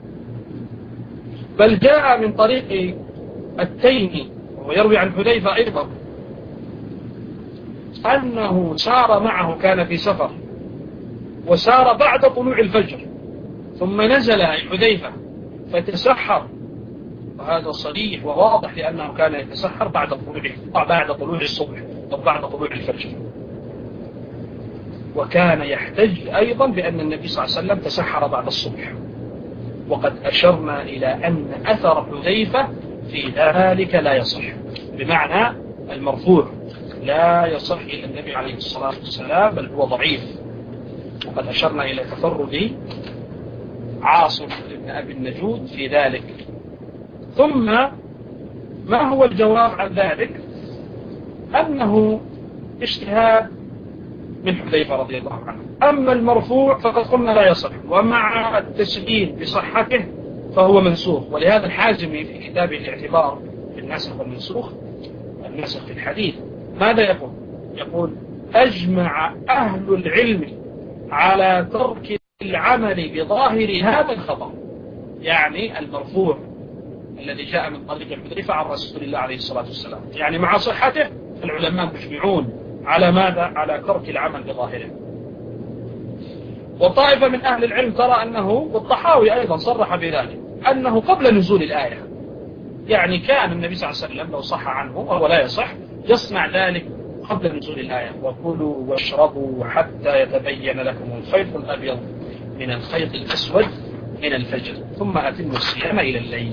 بل جاء من طريق التيمي ويروي عن حذيفة أيضا أنه سار معه، كان في سفر وسار بعد طلوع الفجر، ثم نزل حذيفة فتسحر، وهذا صريح وواضح لأنه كان يتسحر بعد طلوع بعد طلوع الصبح أو بعد طلوع الفجر. وكان يحتج أيضا بأن النبي صلى الله عليه وسلم تسحر بعد الصبح، وقد أشرنا إلى أن أثر حذيفة في ذلك لا يصح، بمعنى المرفوع لا يصح إلى النبي عليه الصلاة والسلام، بل هو ضعيف. وقد أشرنا إلى تفرد عاصم بن أبي النجود في ذلك. ثم ما هو الجواب عن ذلك؟ أنه اجتهاد من حذيفة رضي الله عنه. أما المرفوع فقد قلنا لا يصح، ومع التسليم بصحته فهو منسوخ. ولهذا الحازمي في كتابه الاعتبار في الناسخ والمنسوخ، الناسخ في الحديث، ماذا يقول؟ يقول أجمع أهل العلم على ترك العمل بظاهر هذا الخبر، يعني المرفوع الذي جاء من طريق حذيفة عن رسول الله عليه الصلاة والسلام، يعني مع صحته العلماء مجمعون على ماذا؟ على ترك العمل بظاهره. وطائفة من أهل العلم ترى أنه، والطحاوي أيضا صرح بذلك، أنه قبل نزول الآية، يعني كان النبي صلى الله عليه وسلم لو صح عنه وهو لا يصح يصنع ذلك قبل نزول الآية: وكلوا واشربوا حتى يتبين لكم الخيط الأبيض من الخيط الأسود من الفجر ثم أتموا الصيام إلى الليل.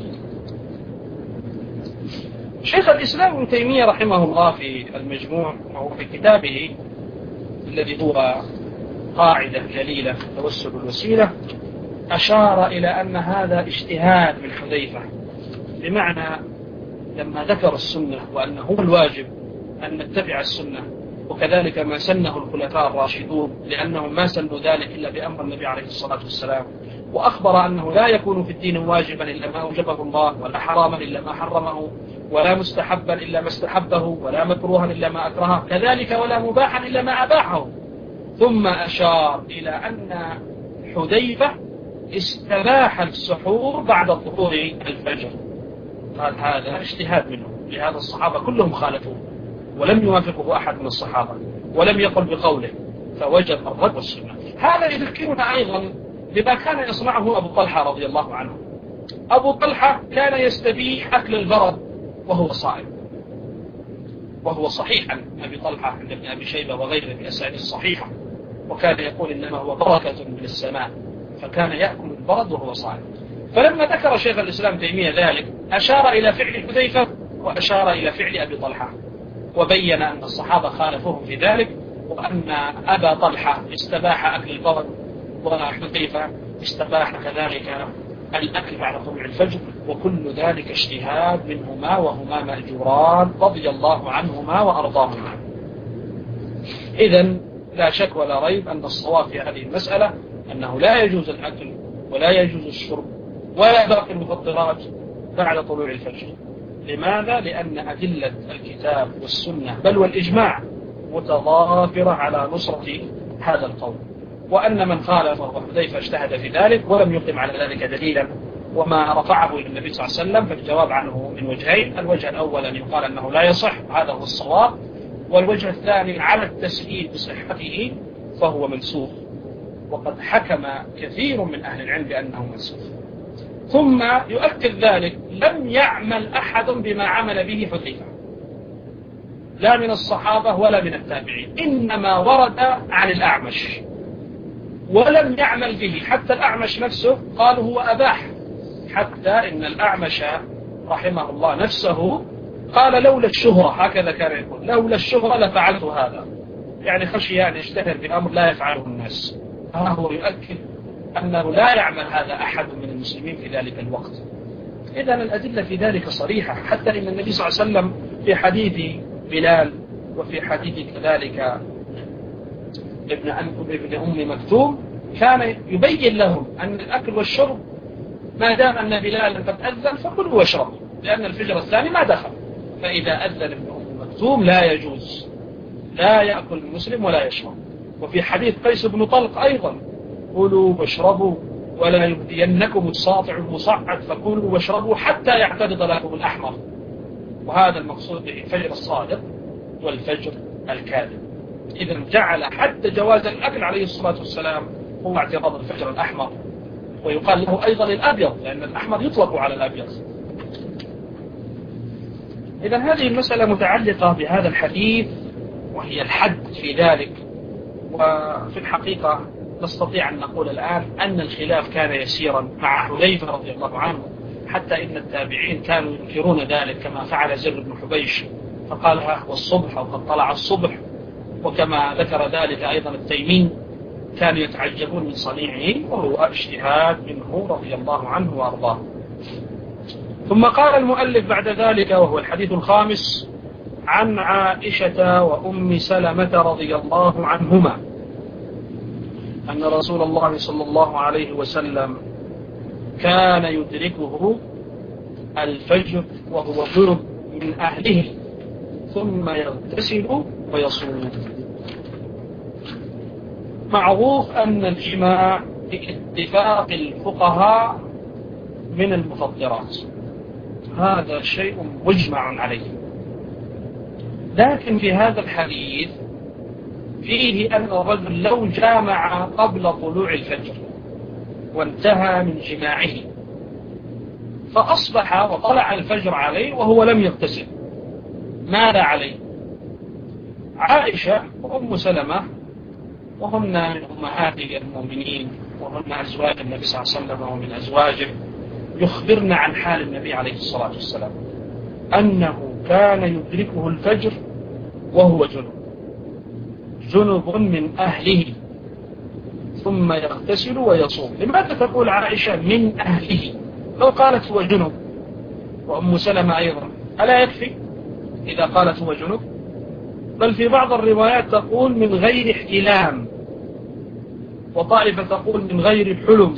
شيخ الإسلام ابن تيمية رحمه الله في المجموع وهو في كتابه الذي هو قاعدة جليلة في توسل الوسيلة أشار إلى أن هذا اجتهاد من حذيفة، بمعنى لما ذكر السنة وأنه هو الواجب أن نتبع السنة، وكذلك ما سنه الخلفاء الراشدون لأنهم ما سنوا ذلك إلا بأمر النبي عليه الصلاة والسلام، وأخبر أنه لا يكون في الدين واجبا إلا ما أوجبه الله، ولا حراما إلا ما حرمه، ولا مستحبا إلا ما استحبه، ولا مكروها إلا ما أكرهه، كذلك ولا مباحا إلا ما أباحه. ثم أشار إلى أن حذيفة استباح السحور بعد ظهور الفجر، قال هذا اجتهاد منه، لهذا الصحابة كلهم خالفوه ولم يوافقه أحد من الصحابة ولم يقل بقوله، فوجب الرد والسنة. هذا يذكرنا أيضا بما كان يصنعه أبو طلحة رضي الله عنه. أبو طلحة كان يستبيح أكل البرد وهو صائم، وهو صحيح عن أبي طلحة عند ابن أبي شيبة وغيره بأسانيد صحيحة، وكان يقول إنما هو بركة من السماء، فكان يأكل البرد وهو صائم. فلما ذكر شيخ الإسلام تيمية ذلك أشار إلى فعل حذيفة وأشار إلى فعل أبي طلحة، وبين أن الصحابة خالفوهم في ذلك، وأن أبا طلحة استباح أكل البرد وحذيفة استباح كذلك الأكل بعد طلوع الفجر، وكل ذلك اجتهاد منهما وهما مأجوران رضي الله عنهما وأرضاهما. إذن لا شك ولا ريب أن الصواب في هذه المسألة أنه لا يجوز الأكل ولا يجوز الشرب ولا باقي المفطرات بعد طلوع الفجر. لماذا؟ لأن أدلة الكتاب والسنة بل والإجماع متضافرة على نصرة هذا القول، وأن من خالف وحذيفة اجتهد في ذلك ولم يقم على ذلك دليلا وما رفعه إلى النبي صلى الله عليه وسلم، فالجواب عنه من وجهين: الوجه الأول أن يقال أنه لا يصح، هذا هو الصواب، والوجه الثاني على التسهيل بصحته فهو منسوخ، وقد حكم كثير من أهل العلم بأنه منسوخ. ثم يؤكد ذلك لم يعمل أحد بما عمل به حذيفة، لا من الصحابة ولا من التابعين، إنما ورد عن الأعمش ولم يعمل به. حتى الأعمش نفسه قال هو أباح، حتى إن الأعمش رحمه الله نفسه قال لولا الشهرة، هكذا كان يقول، لولا الشهرة لفعلت هذا، يعني خشي أن يشتهر بأمر لا يفعله الناس. ها هو يؤكد أنه لا يعمل هذا أحد من المسلمين في ذلك الوقت. إذن الأدلة في ذلك صريحة، حتى إن النبي صلى الله عليه وسلم في حديث بلال وفي حديث كذلك ابن ابن أم مكتوم كان يبين لهم أن الأكل والشرب ما دام أن بلالا قد أذن فكلوا واشربوا، لأن الفجر الثاني ما دخل، فإذا أذن ابن أم مكتوم لا يجوز، لا يأكل المسلم ولا يشرب. وفي حديث قيس بن طلق أيضا: كلوا واشربوا ولا يبدينكم الساطع المصعد فكلوا واشربوا حتى يعترض لكم الأحمر. وهذا المقصود به الفجر الصادق والفجر الكاذب. إذا جعل حتى جواز الأكل عليه الصلاة والسلام هو اعتراض الفجر الأحمر، ويقال له أيضا الأبيض لأن الأحمر يطلق على الأبيض. إذا هذه المسألة متعلقة بهذا الحديث وهي الحد في ذلك. وفي الحقيقة نستطيع أن نقول الآن أن الخلاف كان يسيرا مع حذيفة رضي الله عنه، حتى إن التابعين كانوا ينكرون ذلك كما فعل زر بن حبيش فقال ها هو الصبح أو قد طلع الصبح، وكما ذكر ذلك أيضا التيمين كانوا يتعجبون من صنيعه وهو اجتهاد منه رضي الله عنه وأرضاه. ثم قال المؤلف بعد ذلك وهو الحديث الخامس: عن عائشة وأم سلمة رضي الله عنهما أن رسول الله صلى الله عليه وسلم كان يدركه الفجر وهو ضرب من أهله ثم يغتسل ويصوم. معروف أن الجماع باتفاق الفقهاء من المفطرات، هذا شيء مجمع عليه. لكن في هذا الحديث فيه أن الرجل لو جامع قبل طلوع الفجر وانتهى من جماعه فأصبح وطلع الفجر عليه وهو لم يغتسل، ماذا عليه؟ عائشة وأم سلمة وهن من أمهات المؤمنين وهن أزواج النبي صلى الله عليه وسلم ومن أزواجه يخبرن عن حال النبي عليه الصلاة والسلام أنه كان يدركه الفجر وهو جنب جنب من أهله ثم يغتسل ويصوم. لماذا تقول عائشة من أهله؟ لو قالت هو جنب وأم سلمة أيضا ألا يكفي إذا قالت هو جنب؟ بل في بعض الروايات تقول من غير احتلام، وطائفة تقول من غير حلم،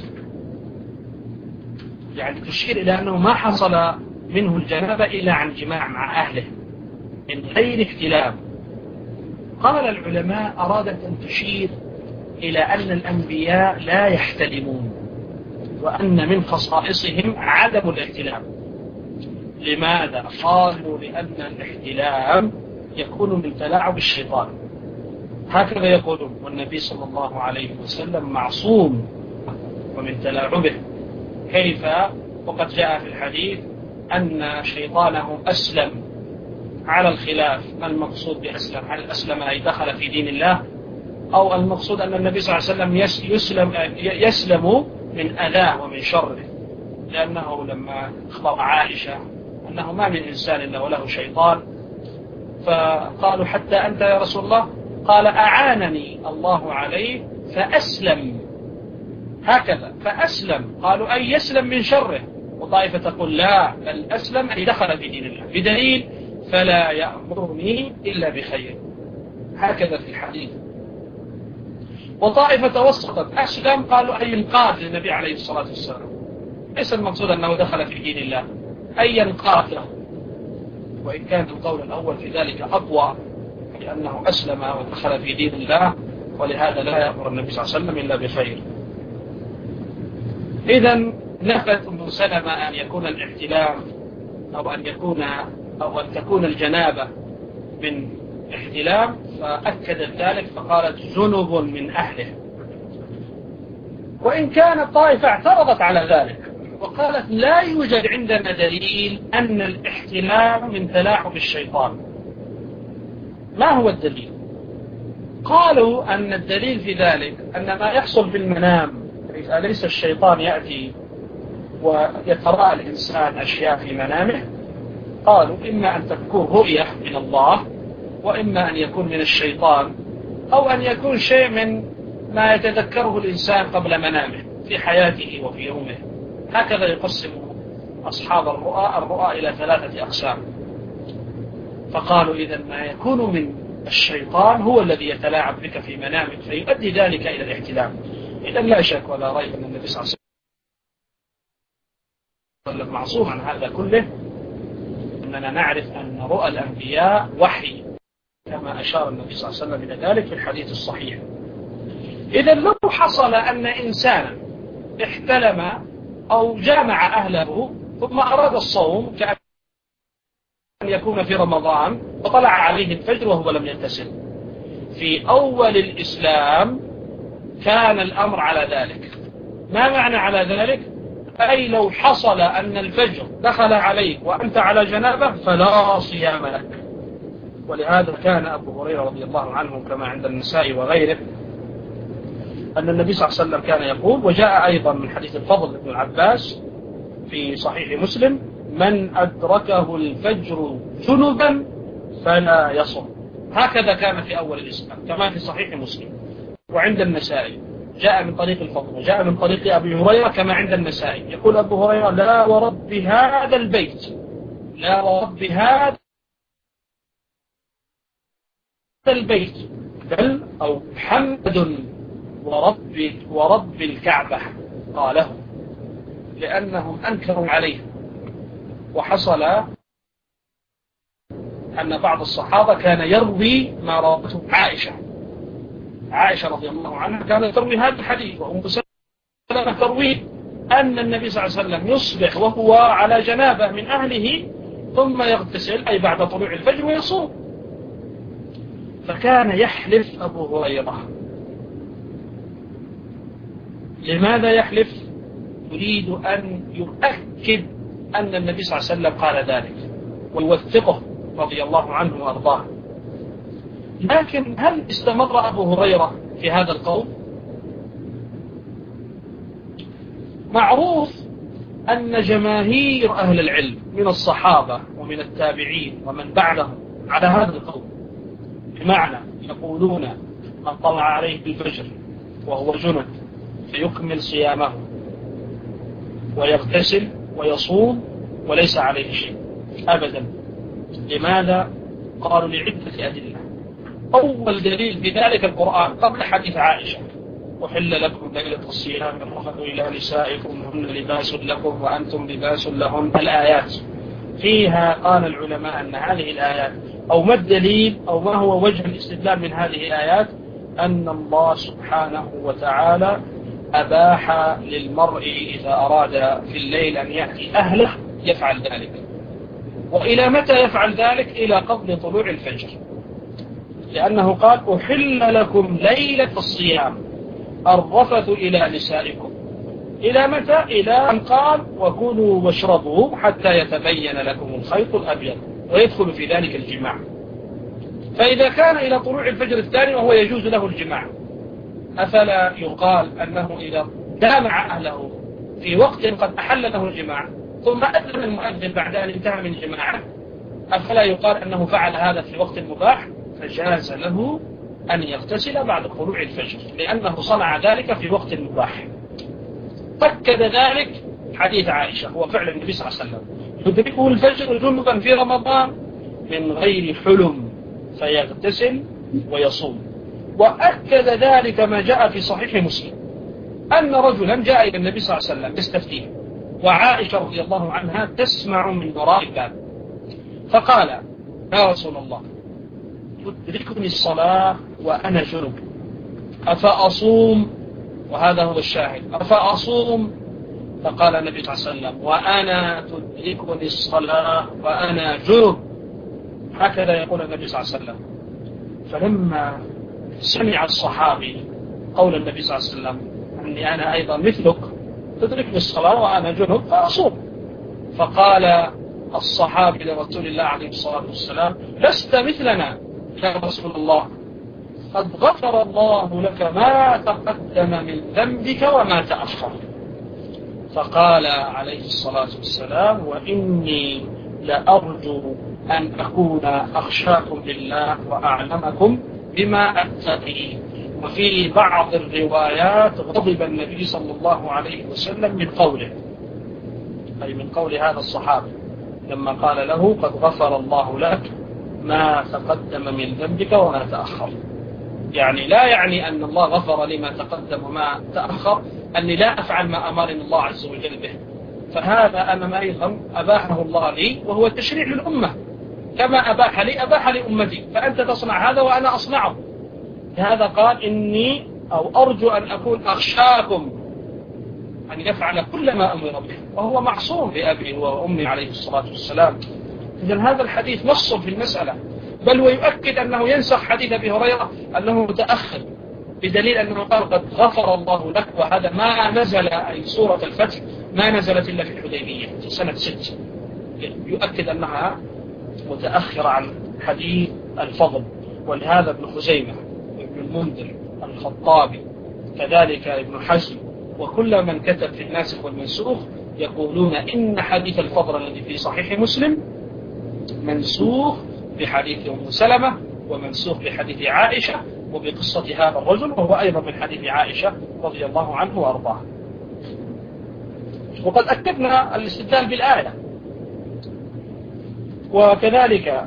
يعني تشير إلى أنه ما حصل منه الجنابة إلا عن جماع مع أهله من غير احتلام. قال العلماء أرادت أن تشير إلى أن الأنبياء لا يحتلمون وأن من خصائصهم عدم الاحتلام. لماذا؟ قالوا لأن الاحتلام يكون من تلاعب الشيطان، هكذا يقولون، والنبي صلى الله عليه وسلم معصوم ومن تلاعبه. كيف؟ وقد جاء في الحديث أن شيطانه أسلم، على الخلاف ما المقصود بأسلم، هل أسلم أي دخل في دين الله، أو المقصود أن النبي صلى الله عليه وسلم يسلم, يسلم من أذاه ومن شره، لأنه لما أخبر عائشة أنه ما من إنسان إلا وله شيطان فقالوا حتى أنت يا رسول الله؟ قال أعانني الله عليه فأسلم. هكذا فأسلم. قالوا أي يسلم من شره، وطائفة تقول لا بل أسلم أي دخل في دين الله، بدليل فلا يأمرني إلا بخير، هكذا في الحديث. وطائفة توسطت أسلم قالوا أي انقاد للنبي عليه الصلاة والسلام، ليس المقصود أنه دخل في دين الله، أي انقاد له، وإن كان القول الأول في ذلك أقوى، لأنه أسلم ودخل في دين الله، ولهذا لا يأمر النبي صلى الله عليه وسلم إلا بخير. إذن نفت أم سلمة أن يكون الاحتلام أو أن يكون أو أن تكون الجنابة من احتلام، فأكدت ذلك فقالت جنب من أهله. وإن كانت طائفة اعترضت على ذلك وقالت لا يوجد عندنا دليل أن الاحتلام من تلاعب الشيطان. ما هو الدليل؟ قالوا أن الدليل في ذلك أن ما يحصل في المنام، أليس الشيطان يأتي ويتراءى الإنسان أشياء في منامه؟ قالوا إما أن تكون رؤية من الله، وإما أن يكون من الشيطان، أو أن يكون شيء من ما يتذكره الإنسان قبل منامه في حياته وفي يومه. هكذا يقسم أصحاب الرؤى الرؤى إلى ثلاثة أقسام. فقالوا إذا ما يكون من الشيطان هو الذي يتلاعب بك في منامك فيؤدي ذلك إلى الاحتلام. إذا لا شك ولا ريب أن النبي صلى الله عليه وسلم معصوم عن هذا كله، أننا نعرف أن رؤى الأنبياء وحي كما أشار النبي صلى الله عليه وسلم إلى ذلك في الحديث الصحيح. إذا لو حصل أن إنسانا احتلم أو جامع أهله ثم أراد الصوم كأن يكون في رمضان وطلع عليه الفجر وهو لم يغتسل، في أول الإسلام كان الأمر على ذلك. ما معنى على ذلك؟ أي لو حصل أن الفجر دخل عليك وأنت على جنابة فلا صيام لك. ولهذا كان أبو هريرة رضي الله عنه كما عند النساء وغيره أن النبي صلى الله عليه وسلم كان يقول، وجاء أيضا من حديث الفضل بن العباس في صحيح مسلم: من أدركه الفجر جنبا فلا يصم. هكذا كان في أول الإسلام كما في صحيح مسلم. وعند النسائي جاء من طريق الفضل، وجاء من طريق أبي هريرة كما عند النسائي، يقول أبو هريرة: لا ورب هذا البيت، لا ورب هذا البيت، بل أو محمد ورب ورب الكعبة قاله، لأنهم أنكروا عليه. وحصل أن بعض الصحابة كان يروي ما روته عائشة عائشة رضي الله عنها كانت تروي هذا الحديث، وأم سلمة تروي أن النبي صلى الله عليه وسلم يصبح وهو على جنابه من أهله ثم يغتسل أي بعد طلوع الفجر ويصوم. فكان يحلف أبو هريرة. لماذا يحلف؟ يريد أن يؤكد أن النبي صلى الله عليه وسلم قال ذلك ويوثقه رضي الله عنه وأرضاه. لكن هل استمر أبو هريرة في هذا القول؟ معروف أن جماهير أهل العلم من الصحابة ومن التابعين ومن بعدهم على هذا القول، بمعنى يقولون: من طلع عليه الفجر وهو جنب فيكمل صيامه ويغتسل ويصوم وليس عليه شيء أبدا. لماذا؟ قالوا: لعدة أدلة. أول دليل في ذلك القرآن قبل حديث عائشة: أحل لكم ليلة الصيام الرفث إلى نسائكم هن لباس لكم وأنتم لباس لهن. الآيات فيها قال العلماء أن هذه الآيات أو ما الدليل أو ما هو وجه الاستدلال من هذه الآيات؟ أن الله سبحانه وتعالى أباح للمرء إذا أراد في الليل أن يأتي أهله يفعل ذلك. وإلى متى يفعل ذلك؟ إلى قبل طلوع الفجر، لأنه قال: أحل لكم ليلة الصيام الرفث إلى نسائكم. إلى متى؟ إلى أن قال: وكلوا واشربوا حتى يتبين لكم الخيط الأبيض، ويدخل في ذلك الجماع. فإذا كان إلى طلوع الفجر الثاني وهو يجوز له الجماع، أفلا يقال أنه إذا جامع أهله في وقت قد أحل له الجماع ثم أذن المؤذن بعد أن انتهى من جماعه، أفلا يقال أنه فعل هذا في وقت مباح؟ فجاز له أن يغتسل بعد طلوع الفجر، لأنه صنع ذلك في وقت مباح. أكد ذلك حديث عائشة، هو فعل النبي صلى الله عليه وسلم يدركه الفجر جنبا في رمضان من غير حلم فيغتسل ويصوم. وأكد ذلك ما جاء في صحيح مسلم أن رجلا جاء إلى النبي صلى الله عليه وسلم يستفتيه، وعائشة رضي الله عنها تسمع من وراء الباب، فقال: يا رسول الله، تدركني الصلاة وأنا جنب، أفأصوم؟ وهذا هو الشاهد، أفأصوم؟ فقال النبي صلى الله عليه وسلم: وأنا تدركني الصلاة وأنا جنب. هكذا يقول النبي صلى الله عليه وسلم. فلما سمع الصحابي قول النبي صلى الله عليه وسلم أني أنا أيضا مثلك تدركني الصلاة وأنا جنب فأصوم، فقال الصحابي لرسول الله عليه الصلاة والسلام: لست مثلنا يا رسول الله، قد غفر الله لك ما تقدم من ذنبك وما تأخر. فقال عليه الصلاة والسلام: وإني لأرجو أن أكون أخشاكم لله وأعلمكم بما أتقي. وفي بعض الروايات غضب النبي صلى الله عليه وسلم من قوله، أي من قول هذا الصحابي لما قال له: قد غفر الله لك ما تقدم من ذنبك وما تأخر. يعني لا يعني أن الله غفر لي ما تقدم وما تأخر أني لا أفعل ما أمرني الله عز وجل به، فهذا أنا أيضا أباحه الله لي وهو تشريع للأمة، كما أباح لي أباح لأمتي، فأنت تصنع هذا وأنا أصنعه. لهذا قال: إني أو أرجو أن أكون أخشاكم أن يفعل كل ما أمر به، وهو معصوم بأبي وأمي عليه الصلاة والسلام. إذن هذا الحديث نص في المسألة، بل ويؤكد أنه ينسخ حديث أبي هريرة أنه متأخر، بدليل أنه قال: قد غفر الله لك، وهذا ما نزل، أي سورة الفتح ما نزلت إلا في الحديبية في سنة ست، يؤكد أنها متأخرة عن حديث الفضل. ولهذا ابن خزيمة وابن المنذر الخطابي كذلك ابن حزم وكل من كتب في الناسخ والمنسوخ يقولون إن حديث الفضل الذي في صحيح مسلم منسوخ بحديث أم سلمة، ومنسوخ بحديث عائشة، وبقصة هذا الرجل، وهو أيضا من حديث عائشة رضي الله عنه وأرضاه. وقد أكدنا الاستدلال بالآية، وكذلك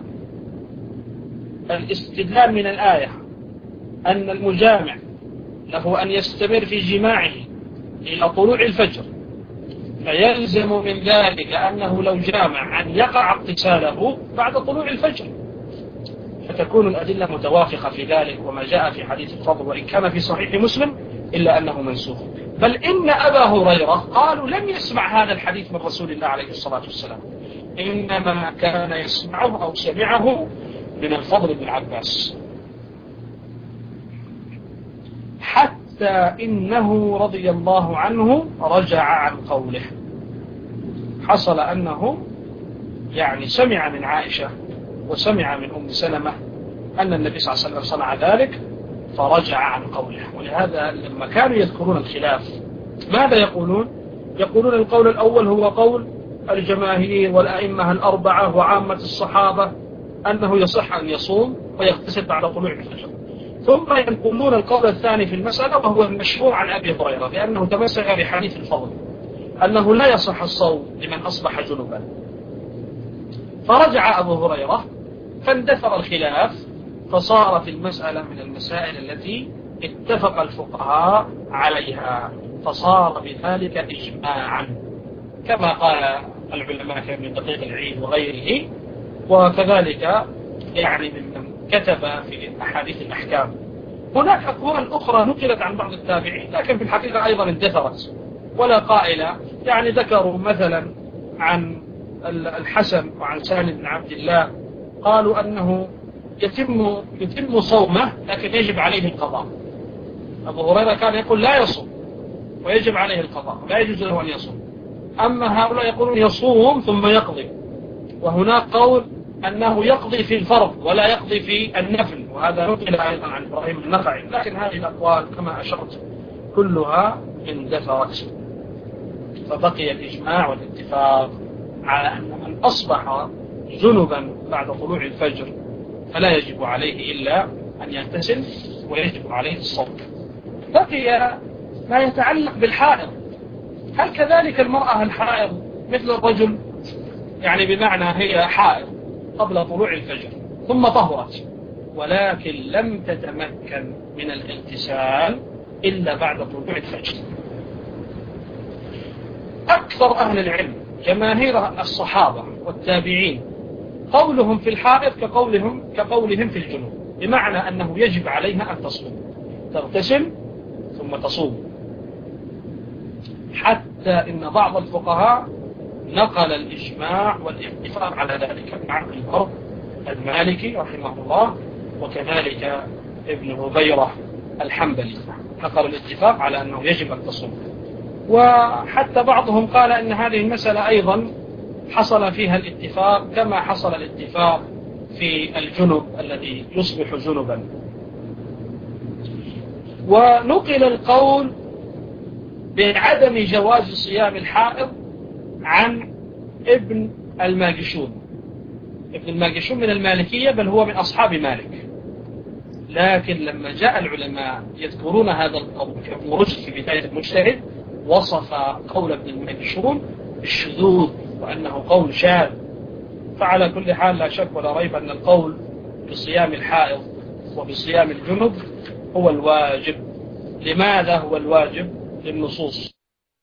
الاستدلال من الآية أن المجامع له أن يستمر في جماعه إلى طلوع الفجر، فيلزم من ذلك أنه لو جامع أن يقع اغتساله بعد طلوع الفجر، فتكون الأدلة متوافقة في ذلك وما جاء في حديث الفضل، وإن كان في صحيح مسلم إلا أنه منسوخ. بل إن أبا هريرة قالوا لم يسمع هذا الحديث من رسول الله عليه الصلاة والسلام، إنما كان يسمعه أو سمعه من الفضل بن عباس، حتى إنه رضي الله عنه رجع عن قوله. حصل أنه يعني سمع من عائشة وسمع من أم سلمة أن النبي صلى الله عليه وسلم صنع ذلك فرجع عن قوله. ولهذا لما كانوا يذكرون الخلاف ماذا يقولون؟ يقولون القول الأول هو قول الجماهير والأئمة الأربعة وعامة الصحابة أنه يصح أن يصوم ويغتسل بعد طلوع الفجر، ثم ينقلون القول الثاني في المسألة وهو المشهور عن أبي هريرة لأنه تمسك بحديث الفضل أنه لا يصح الصوم لمن أصبح جنبا. فرجع أبو هريرة فاندثر الخلاف، فصارت المسألة من المسائل التي اتفق الفقهاء عليها، فصار بذلك إجماعا كما قال العلماء كابن دقيق العيد وغيره، وكذلك يعني من كتب في أحاديث الأحكام. هناك أقوال أخرى نقلت عن بعض التابعين لكن في الحقيقة أيضا اندثرت ولا قائلة. يعني ذكروا مثلا عن الحسن وعن سالم بن عبد الله قالوا أنه يتم يتم صومه لكن يجب عليه القضاء. أبو هريرة كان يقول لا يصوم ويجب عليه القضاء، لا يجوز له أن يصوم. أما هؤلاء يقولون يصوم ثم يقضي، وهناك قول أنه يقضي في الفرض ولا يقضي في النفل، وهذا نقل أيضا عن إبراهيم النخعي. لكن هذه الأقوال كما أشرت كلها اندثرت، فبقي الإجماع والاتفاق على أن من أصبح جنبا بعد طلوع الفجر فلا يجب عليه إلا أن يغتسل ويجب عليه الصوم. بقي ما يتعلق بالحائض، هل كذلك المرأة الحائض مثل الرجل؟ يعني بمعنى هي حائض قبل طلوع الفجر ثم طهرت ولكن لم تتمكن من الاغتسال إلا بعد طلوع الفجر. أكثر أهل العلم جماهير الصحابة والتابعين قولهم في الحائض كقولهم كقولهم في الجنوب، بمعنى أنه يجب عليها أن تصوم، تغتسل ثم تصوم. حتى إن بعض الفقهاء نقل الإجماع والاتفاق على ذلك مع ابن البر المالكي رحمه الله، وكذلك ابن هبيرة الحنبلي نقل الاتفاق على أنه يجب أن تصوم. وحتى بعضهم قال أن هذه المسألة أيضا حصل فيها الاتفاق كما حصل الاتفاق في الجنب الذي يصبح جنبا. ونقل القول بعدم جواز صيام الحائض عن ابن الماجشون. ابن الماجشون من المالكية، بل هو من أصحاب مالك، لكن لما جاء العلماء يذكرون هذا القول كابن رشد في بداية المجتهد وصف قول ابن الماجشون بالشذوذ وأنه قول شاذ. فعلى كل حال لا شك ولا ريب أن القول بصيام الحائض وبصيام الجنب هو الواجب. لماذا هو الواجب؟ للنصوص.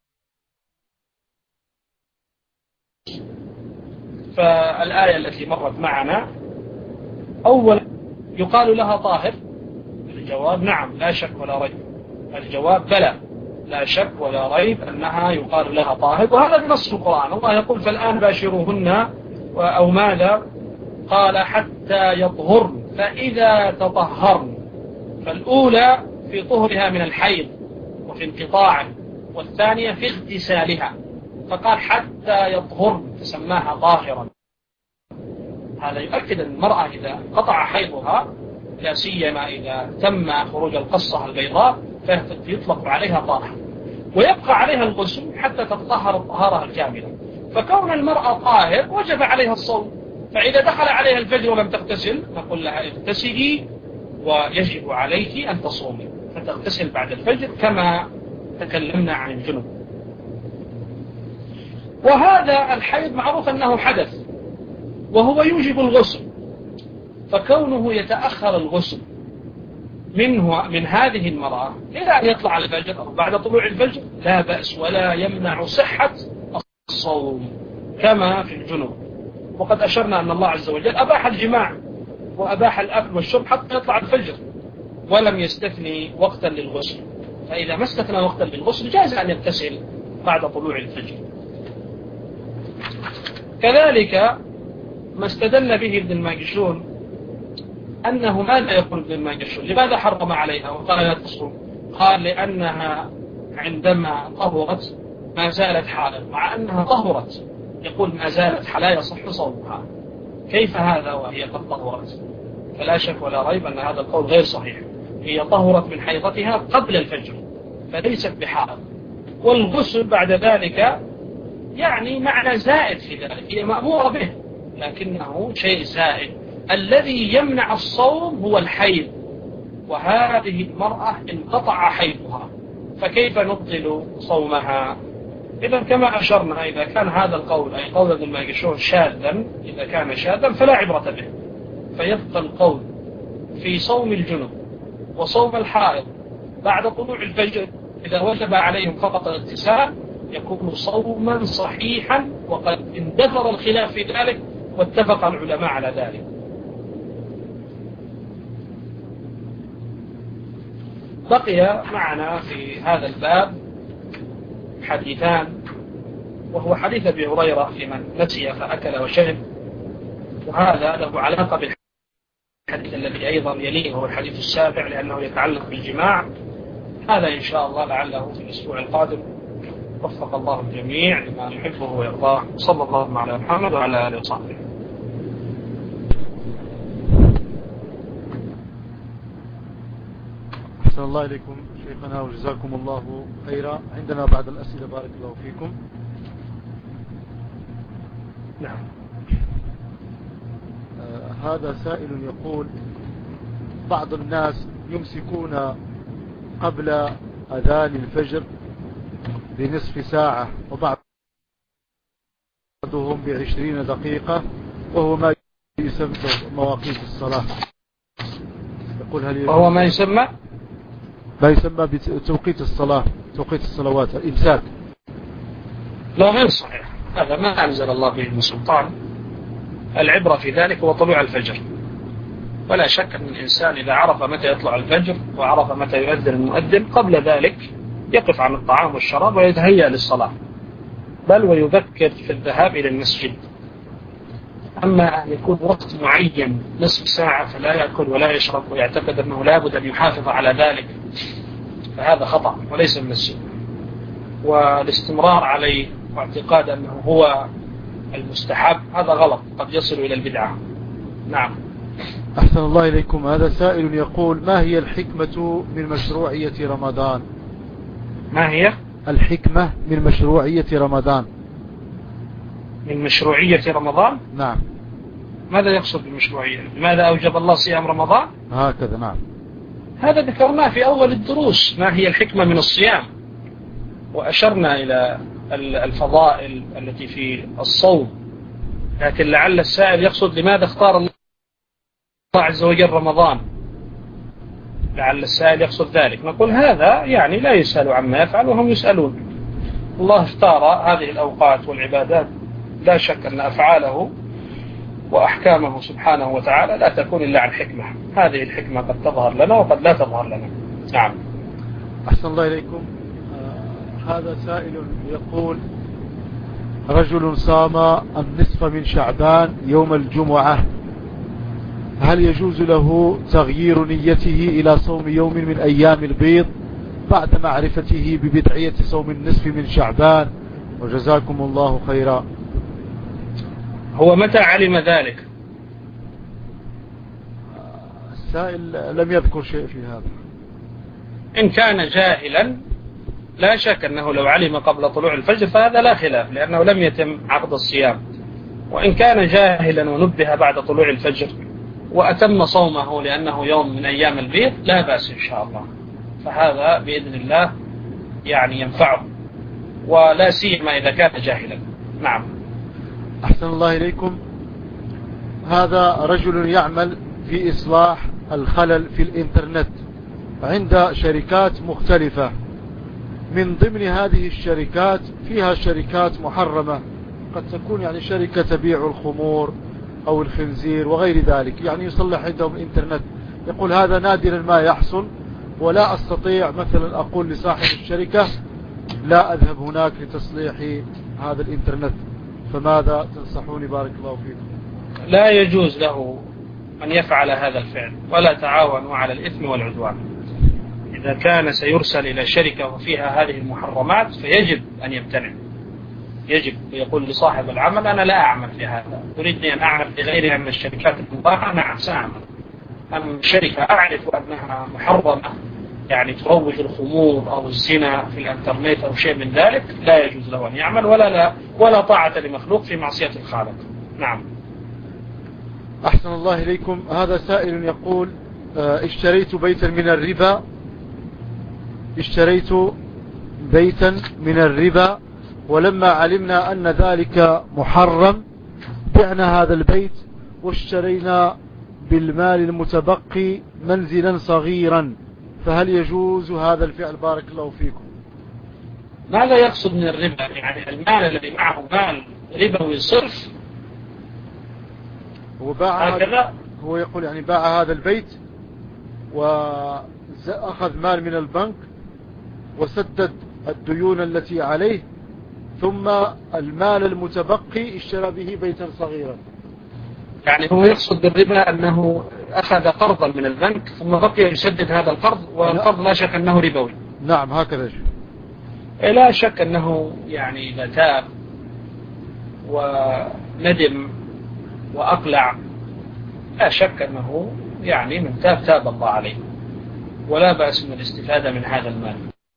فالآية التي مرت معنا أولا يقال لها طاهر، الجواب نعم لا شك ولا ريب، الجواب بلى لا شك ولا ريب أنها يقال لها طاهر، وهذا بنص القرآن. الله يقول فالآن باشروهن أو ماذا؟ قال حتى يطهرن فإذا تطهرن. فالأولى في طهرها من الحيض وفي انقطاعه، والثانية في اغتسالها، فقال حتى يطهرن فسماها طاهرا. هذا يؤكد أن المرأة إذا قطع حيضها لا سيما إذا تم خروج القصة البيضاء فيطلق عليها طاهر، ويبقى عليها الغسل حتى تطهر الطهارة الكاملة. فكون المرأة طاهر وجب عليها الصوم، فإذا دخل عليها الفجر ولم تغتسل نقول لها اغتسلي ويجب عليك أن تصومي، فتغتسل بعد الفجر كما تكلمنا عن الجنوب. وهذا الحيض معروف أنه حدث وهو يوجب الغسل، فكونه يتأخر الغسل منه من هذه المرأة إلى أن يطلع الفجر أو بعد طلوع الفجر لا بأس ولا يمنع صحة الصوم كما في الجنوب. وقد أشرنا أن الله عز وجل أباح الجماع وأباح الأكل والشرب حتى يطلع الفجر ولم يستثني وقتا للغسل، فإذا ما استثنى وقتا للغسل جاز أن يغتسل بعد طلوع الفجر. كذلك ما استدل به ابن الماجشون أنه ماذا يقول ابن الماجشون؟ لماذا حرم عليها وقال لا تصوم؟ قال لأنها عندما طهرت ما زالت حائض، مع أنها طهرت يقول ما زالت لا يصح صومها. كيف هذا وهي قد طهرت؟ فلا شك ولا ريب أن هذا القول غير صحيح. هي طهرت من حيضتها قبل الفجر فليست بحائض، والغسل بعد ذلك يعني معنى زائد في ذلك، هي مأمورة به لكنه شيء زائد. الذي يمنع الصوم هو الحيض، وهذه المرأة انقطع حيضها فكيف نبطل صومها؟ إذا كما أشرنا إذا كان هذا القول أي قول ابن الماجشون شاذا، إذا كان شاذا فلا عبرة به، فيبقى القول في صوم الجنوب وصوم الحائض بعد طلوع الفجر إذا وجب عليهم فقط الاغتسال يكون صوما صحيحا، وقد اندثر الخلاف في ذلك واتفق العلماء على ذلك. بقي معنا في هذا الباب حديثان، وهو حديث أبي هريرة لمن نسي فأكل وشرب، وهذا له علاقة بالحديث الذي أيضا يليه هو الحديث السابع لأنه يتعلق بالجماع. هذا إن شاء الله لعله في الأسبوع القادم. وفق الله الجميع لما يحبه ويرضاه، صلى الله على محمد وعلى آله وصحبه. أحسن الله إليكم شيخنا وجزاكم الله خيرا. عندنا بعض الأسئلة بارك الله فيكم. نعم. آه هذا سائل يقول بعض الناس يمسكون قبل أذان الفجر بنصف ساعة وبعضهم بعشرين دقيقة، وهو ما يسمى مواقيت الصلاة. يقول هل وهو ما يسمى ما يسمى بتوقيت الصلاة، توقيت الصلوات، الإمساك. لا، غير صحيح، هذا ما أنزل الله به من سلطان. العبرة في ذلك هو طلوع الفجر. ولا شك أن الإنسان إذا عرف متى يطلع الفجر وعرف متى يؤذن المؤذن قبل ذلك يقف عن الطعام والشراب ويتهيأ للصلاة، بل ويبكر في الذهاب إلى المسجد. أما أن يكون وقت معين نصف ساعة فلا يأكل ولا يشرب ويعتقد أنه لابد أن يحافظ على ذلك، فهذا خطأ وليس من السنة. والاستمرار عليه واعتقاد أنه هو المستحب هذا غلط، قد يصل إلى البدعة. نعم. أحسن الله إليكم. هذا سائل يقول: ما هي الحكمة من مشروعية رمضان؟ ما هي الحكمة من مشروعية رمضان؟ من مشروعية رمضان؟ نعم. ماذا يقصد بالمشروعية؟ لماذا أوجب الله صيام رمضان؟ هكذا. نعم. هذا ذكرناه في أول الدروس، ما هي الحكمة من الصيام، وأشرنا إلى الفضائل التي في الصوم. لكن لعل السائل يقصد لماذا اختار الله عز وجل رمضان، لعل السائل يقصد ذلك. نقول هذا يعني لا يسأل عما يفعل وهم يسألون. الله اختار هذه الأوقات والعبادات، لا شك أن أفعاله وأحكامه سبحانه وتعالى لا تكون إلا عن حكمة. هذه الحكمة قد تظهر لنا وقد لا تظهر لنا. نعم. أحسن الله إليكم. آه هذا سائل يقول: رجل صام النصف من شعبان يوم الجمعة، هل يجوز له تغيير نيته إلى صوم يوم من أيام البيض بعد معرفته ببدعية صوم النصف من شعبان؟ وجزاكم الله خيرا. هو متى علم ذلك؟ السائل لم يذكر شيء في هذا. إن كان جاهلا لا شك أنه لو علم قبل طلوع الفجر فهذا لا خلاف، لأنه لم يتم عقد الصيام. وإن كان جاهلا ونبه بعد طلوع الفجر وأتم صومه لأنه يوم من أيام البيض لا بأس إن شاء الله، فهذا بإذن الله يعني ينفعه، ولا سيما إذا كان جاهلا. نعم. أحسن الله إليكم. هذا رجل يعمل في إصلاح الخلل في الإنترنت عند شركات مختلفة. من ضمن هذه الشركات فيها شركات محرمة، قد تكون يعني شركة تبيع الخمور أو الخنزير وغير ذلك، يعني يصلح عندهم الإنترنت. يقول هذا نادرا ما يحصل، ولا أستطيع مثلا أقول لصاحب الشركة لا أذهب هناك لتصليح هذا الإنترنت، فماذا تنصحوني بارك الله فيكم؟ لا يجوز له أن يفعل هذا الفعل، ولا تعاونوا على الإثم والعدوان. إذا كان سيرسل إلى شركة وفيها هذه المحرمات فيجب أن يمتنع. يجب يقول لصاحب العمل أنا لا أعمل في هذا، تريدني أن أعمل في غيرها من الشركات المباحة؟ نعم سأعمل. أما الشركة أعرف أنها محرمة، يعني تروج الخمور أو الزنا في الإنترنت أو شيء من ذلك، لا يجوز له أن يعمل، ولا لا ولا طاعة لمخلوق في معصية الخالق. نعم. أحسن الله إليكم. هذا سائل يقول: اشتريت بيتا من الربا اشتريت بيتا من الربا ولما علمنا أن ذلك محرم بعنا هذا البيت واشترينا بالمال المتبقي منزلا صغيرا، فهل يجوز هذا الفعل بارك الله فيكم؟ ماذا يقصد من الربا؟ يعني المال الذي معه مال ربوي صرف؟ هو باع هذا، هو يقول يعني باع هذا البيت وأخذ مال من البنك وسدد الديون التي عليه، ثم المال المتبقي اشترى به بيتا صغيرا. يعني هو يقصد بالربا أنه أخذ قرضا من البنك ثم بقي يسدد هذا القرض، والقرض لا شك أنه ربوي. نعم هكذا. لا شك أنه يعني إذا تاب وندم وأقلع لا شك أنه يعني من تاب تاب الله عليه، ولا بأس من الاستفادة من هذا المال،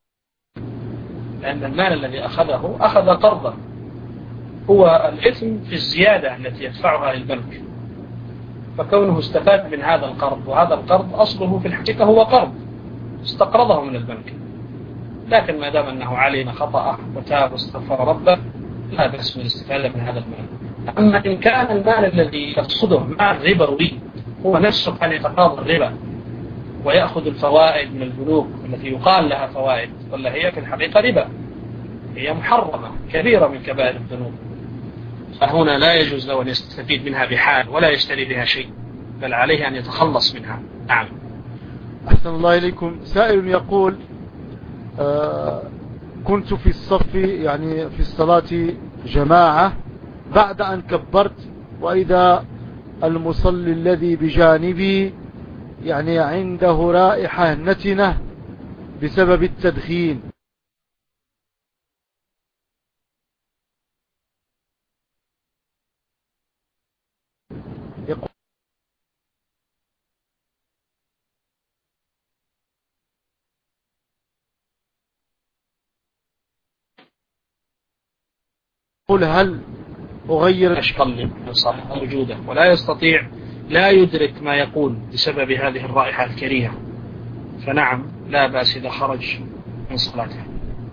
لأن المال الذي أخذه أخذ قرضا، هو الإثم في الزيادة التي يدفعها للبنك، فكونه استفاد من هذا القرض، وهذا القرض أصله في الحقيقة هو قرض استقرضه من البنك، لكن ما دام أنه علم خطأه وتاب واستغفر ربه لا بأس من الاستفادة من هذا المال. أما إن كان المال الذي يقصده مال ربوي هو نفسه كان يتقاضى الربا ويأخذ الفوائد من البنوك التي يقال لها فوائد ولا هي في الحقيقة ربا، هي محرمة كبيرة من كبائر الذنوب، فهنا لا يجوز له أن يستفيد منها بحال ولا يشتري بها شيء، بل عليه أن يتخلص منها. نعم. أحسن الله إليكم. سائل يقول آه كنت في الصف يعني في الصلاة جماعة بعد أن كبرت، وإذا المصلي الذي بجانبي يعني عنده رائحة نتنة بسبب التدخين، يقول هل أغير أشقل صح وجوده ولا يستطيع لا يدرك ما يقول بسبب هذه الرائحة الكريهة، فنعم لا بأس إذا خرج من صلاته.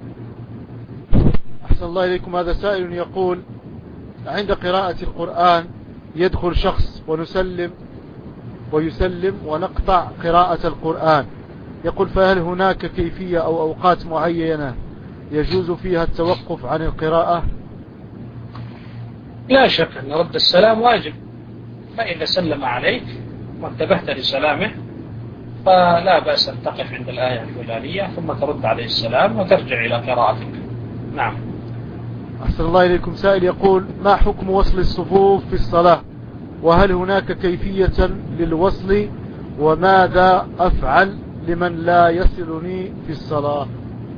أحسن الله إليكم. هذا سائل يقول عند قراءة القرآن يدخل شخص ونسلم ويسلم ونقطع قراءة القرآن، يقول فهل هناك كيفية أو أوقات معينة يجوز فيها التوقف عن القراءة؟ لا شك أن رد السلام واجب، فإذا سلم عليك وانتبهت لسلامه فلا بأس أن تقف عند الآية الفلانية ثم ترد عليه السلام وترجع إلى قراءتك. نعم. أحسن الله إليكم. سائل يقول ما حكم وصل الصفوف في الصلاة، وهل هناك كيفية للوصل، وماذا أفعل لمن لا يصلني في الصلاة؟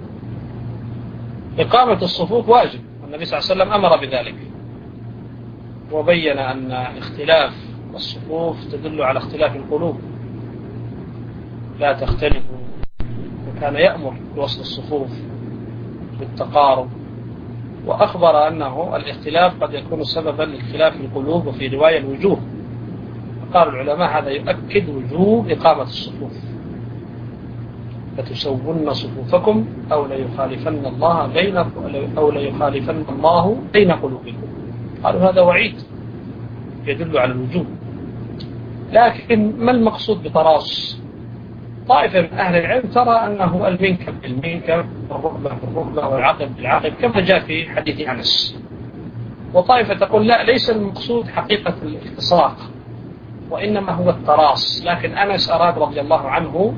إقامة الصفوف واجب، والنبي صلى الله عليه وسلم أمر بذلك وبين أن اختلاف الصفوف تدل على اختلاف القلوب لا تختلف، وكان يأمر بوصل الصفوف بالتقارب، وأخبر أنه الاختلاف قد يكون سببا لاختلاف القلوب، وفي رواية الوجوه، فقال العلماء هذا يؤكد وجوب إقامة الصفوف، لتسون صفوفكم أو ليخالفن الله بين أو ليخالفن الله بين قلوبكم. قالوا هذا وعيد يدل على الوجوب. لكن ما المقصود بتراص؟ طائفة من أهل العلم ترى أنه المنكب بالمنكب والركبة بالركبة والعقب بالعقب كما جاء في حديث أنس، وطائفة تقول لا، ليس المقصود حقيقة الالتصاق وإنما هو التراص، لكن أنس أراد رضي الله عنه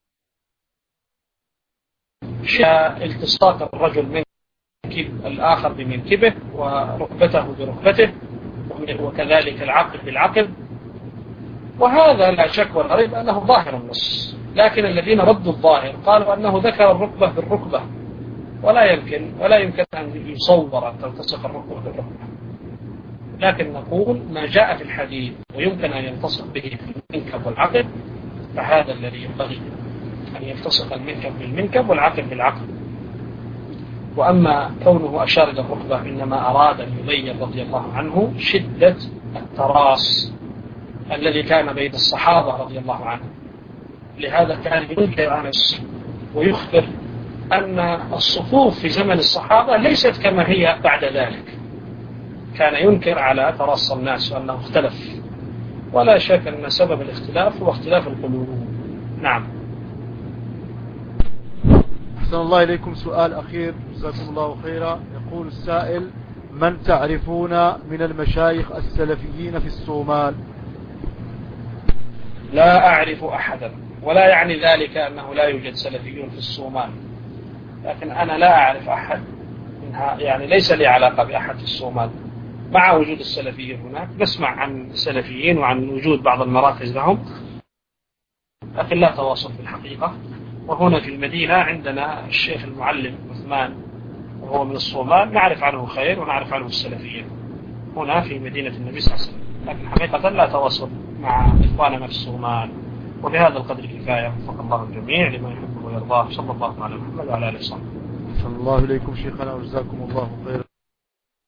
التصاق الرجل منكب الآخر بمنكبه وركبته بركبته وكذلك العقب بالعقب، وهذا لا شك ولا ريب أنه ظاهر النص، لكن الذين ردوا الظاهر قالوا أنه ذكر الركبة بالركبة، ولا يمكن ولا يمكن أن يصور أن تلتصق الركبة بالركبة، لكن نقول ما جاء في الحديث ويمكن أن يلتصق به في المنكب والعقب فهذا الذي ينبغي أن يلتصق المنكب بالمنكب والعقب بالعقب. وأما كونه أشار إلى الركبة إنما أراد أن يبين رضي الله عنه شدة التراص الذي كان بين الصحابة رضي الله عنهم، لهذا كان ينكر أنس ويخبر أن الصفوف في زمن الصحابة ليست كما هي بعد ذلك، كان ينكر على تراص الناس وأنه اختلف، ولا شك أن سبب الاختلاف هو اختلاف القلوب. نعم. أحسن الله إليكم. سؤال أخير جزاكم الله خيرا. يقول السائل من تعرفون من المشايخ السلفيين في الصومال؟ لا أعرف أحدا، ولا يعني ذلك أنه لا يوجد سلفيون في الصومال، لكن أنا لا أعرف أحد منها، يعني ليس لي علاقة بأحد في الصومال، مع وجود السلفيين هناك بسمع عن السلفيين وعن وجود بعض المراكز لهم، لكن لا تواصل في الحقيقة. وهنا في المدينة عندنا الشيخ المعلم عثمان وهو من الصومال، نعرف عنه خير ونعرف عنه السلفيين هنا في مدينة النبي صلى الله عليه وسلم، لكن حقيقة لا تواصل مع إخواننا في الصومال. وبهذا القدر كفاية، وفق الله الجميع لما يحبه ويرضاه، صلى الله على محمد وعلى آله وصحبه. صلى الله إليكم شيخنا وجزاكم الله خيرا.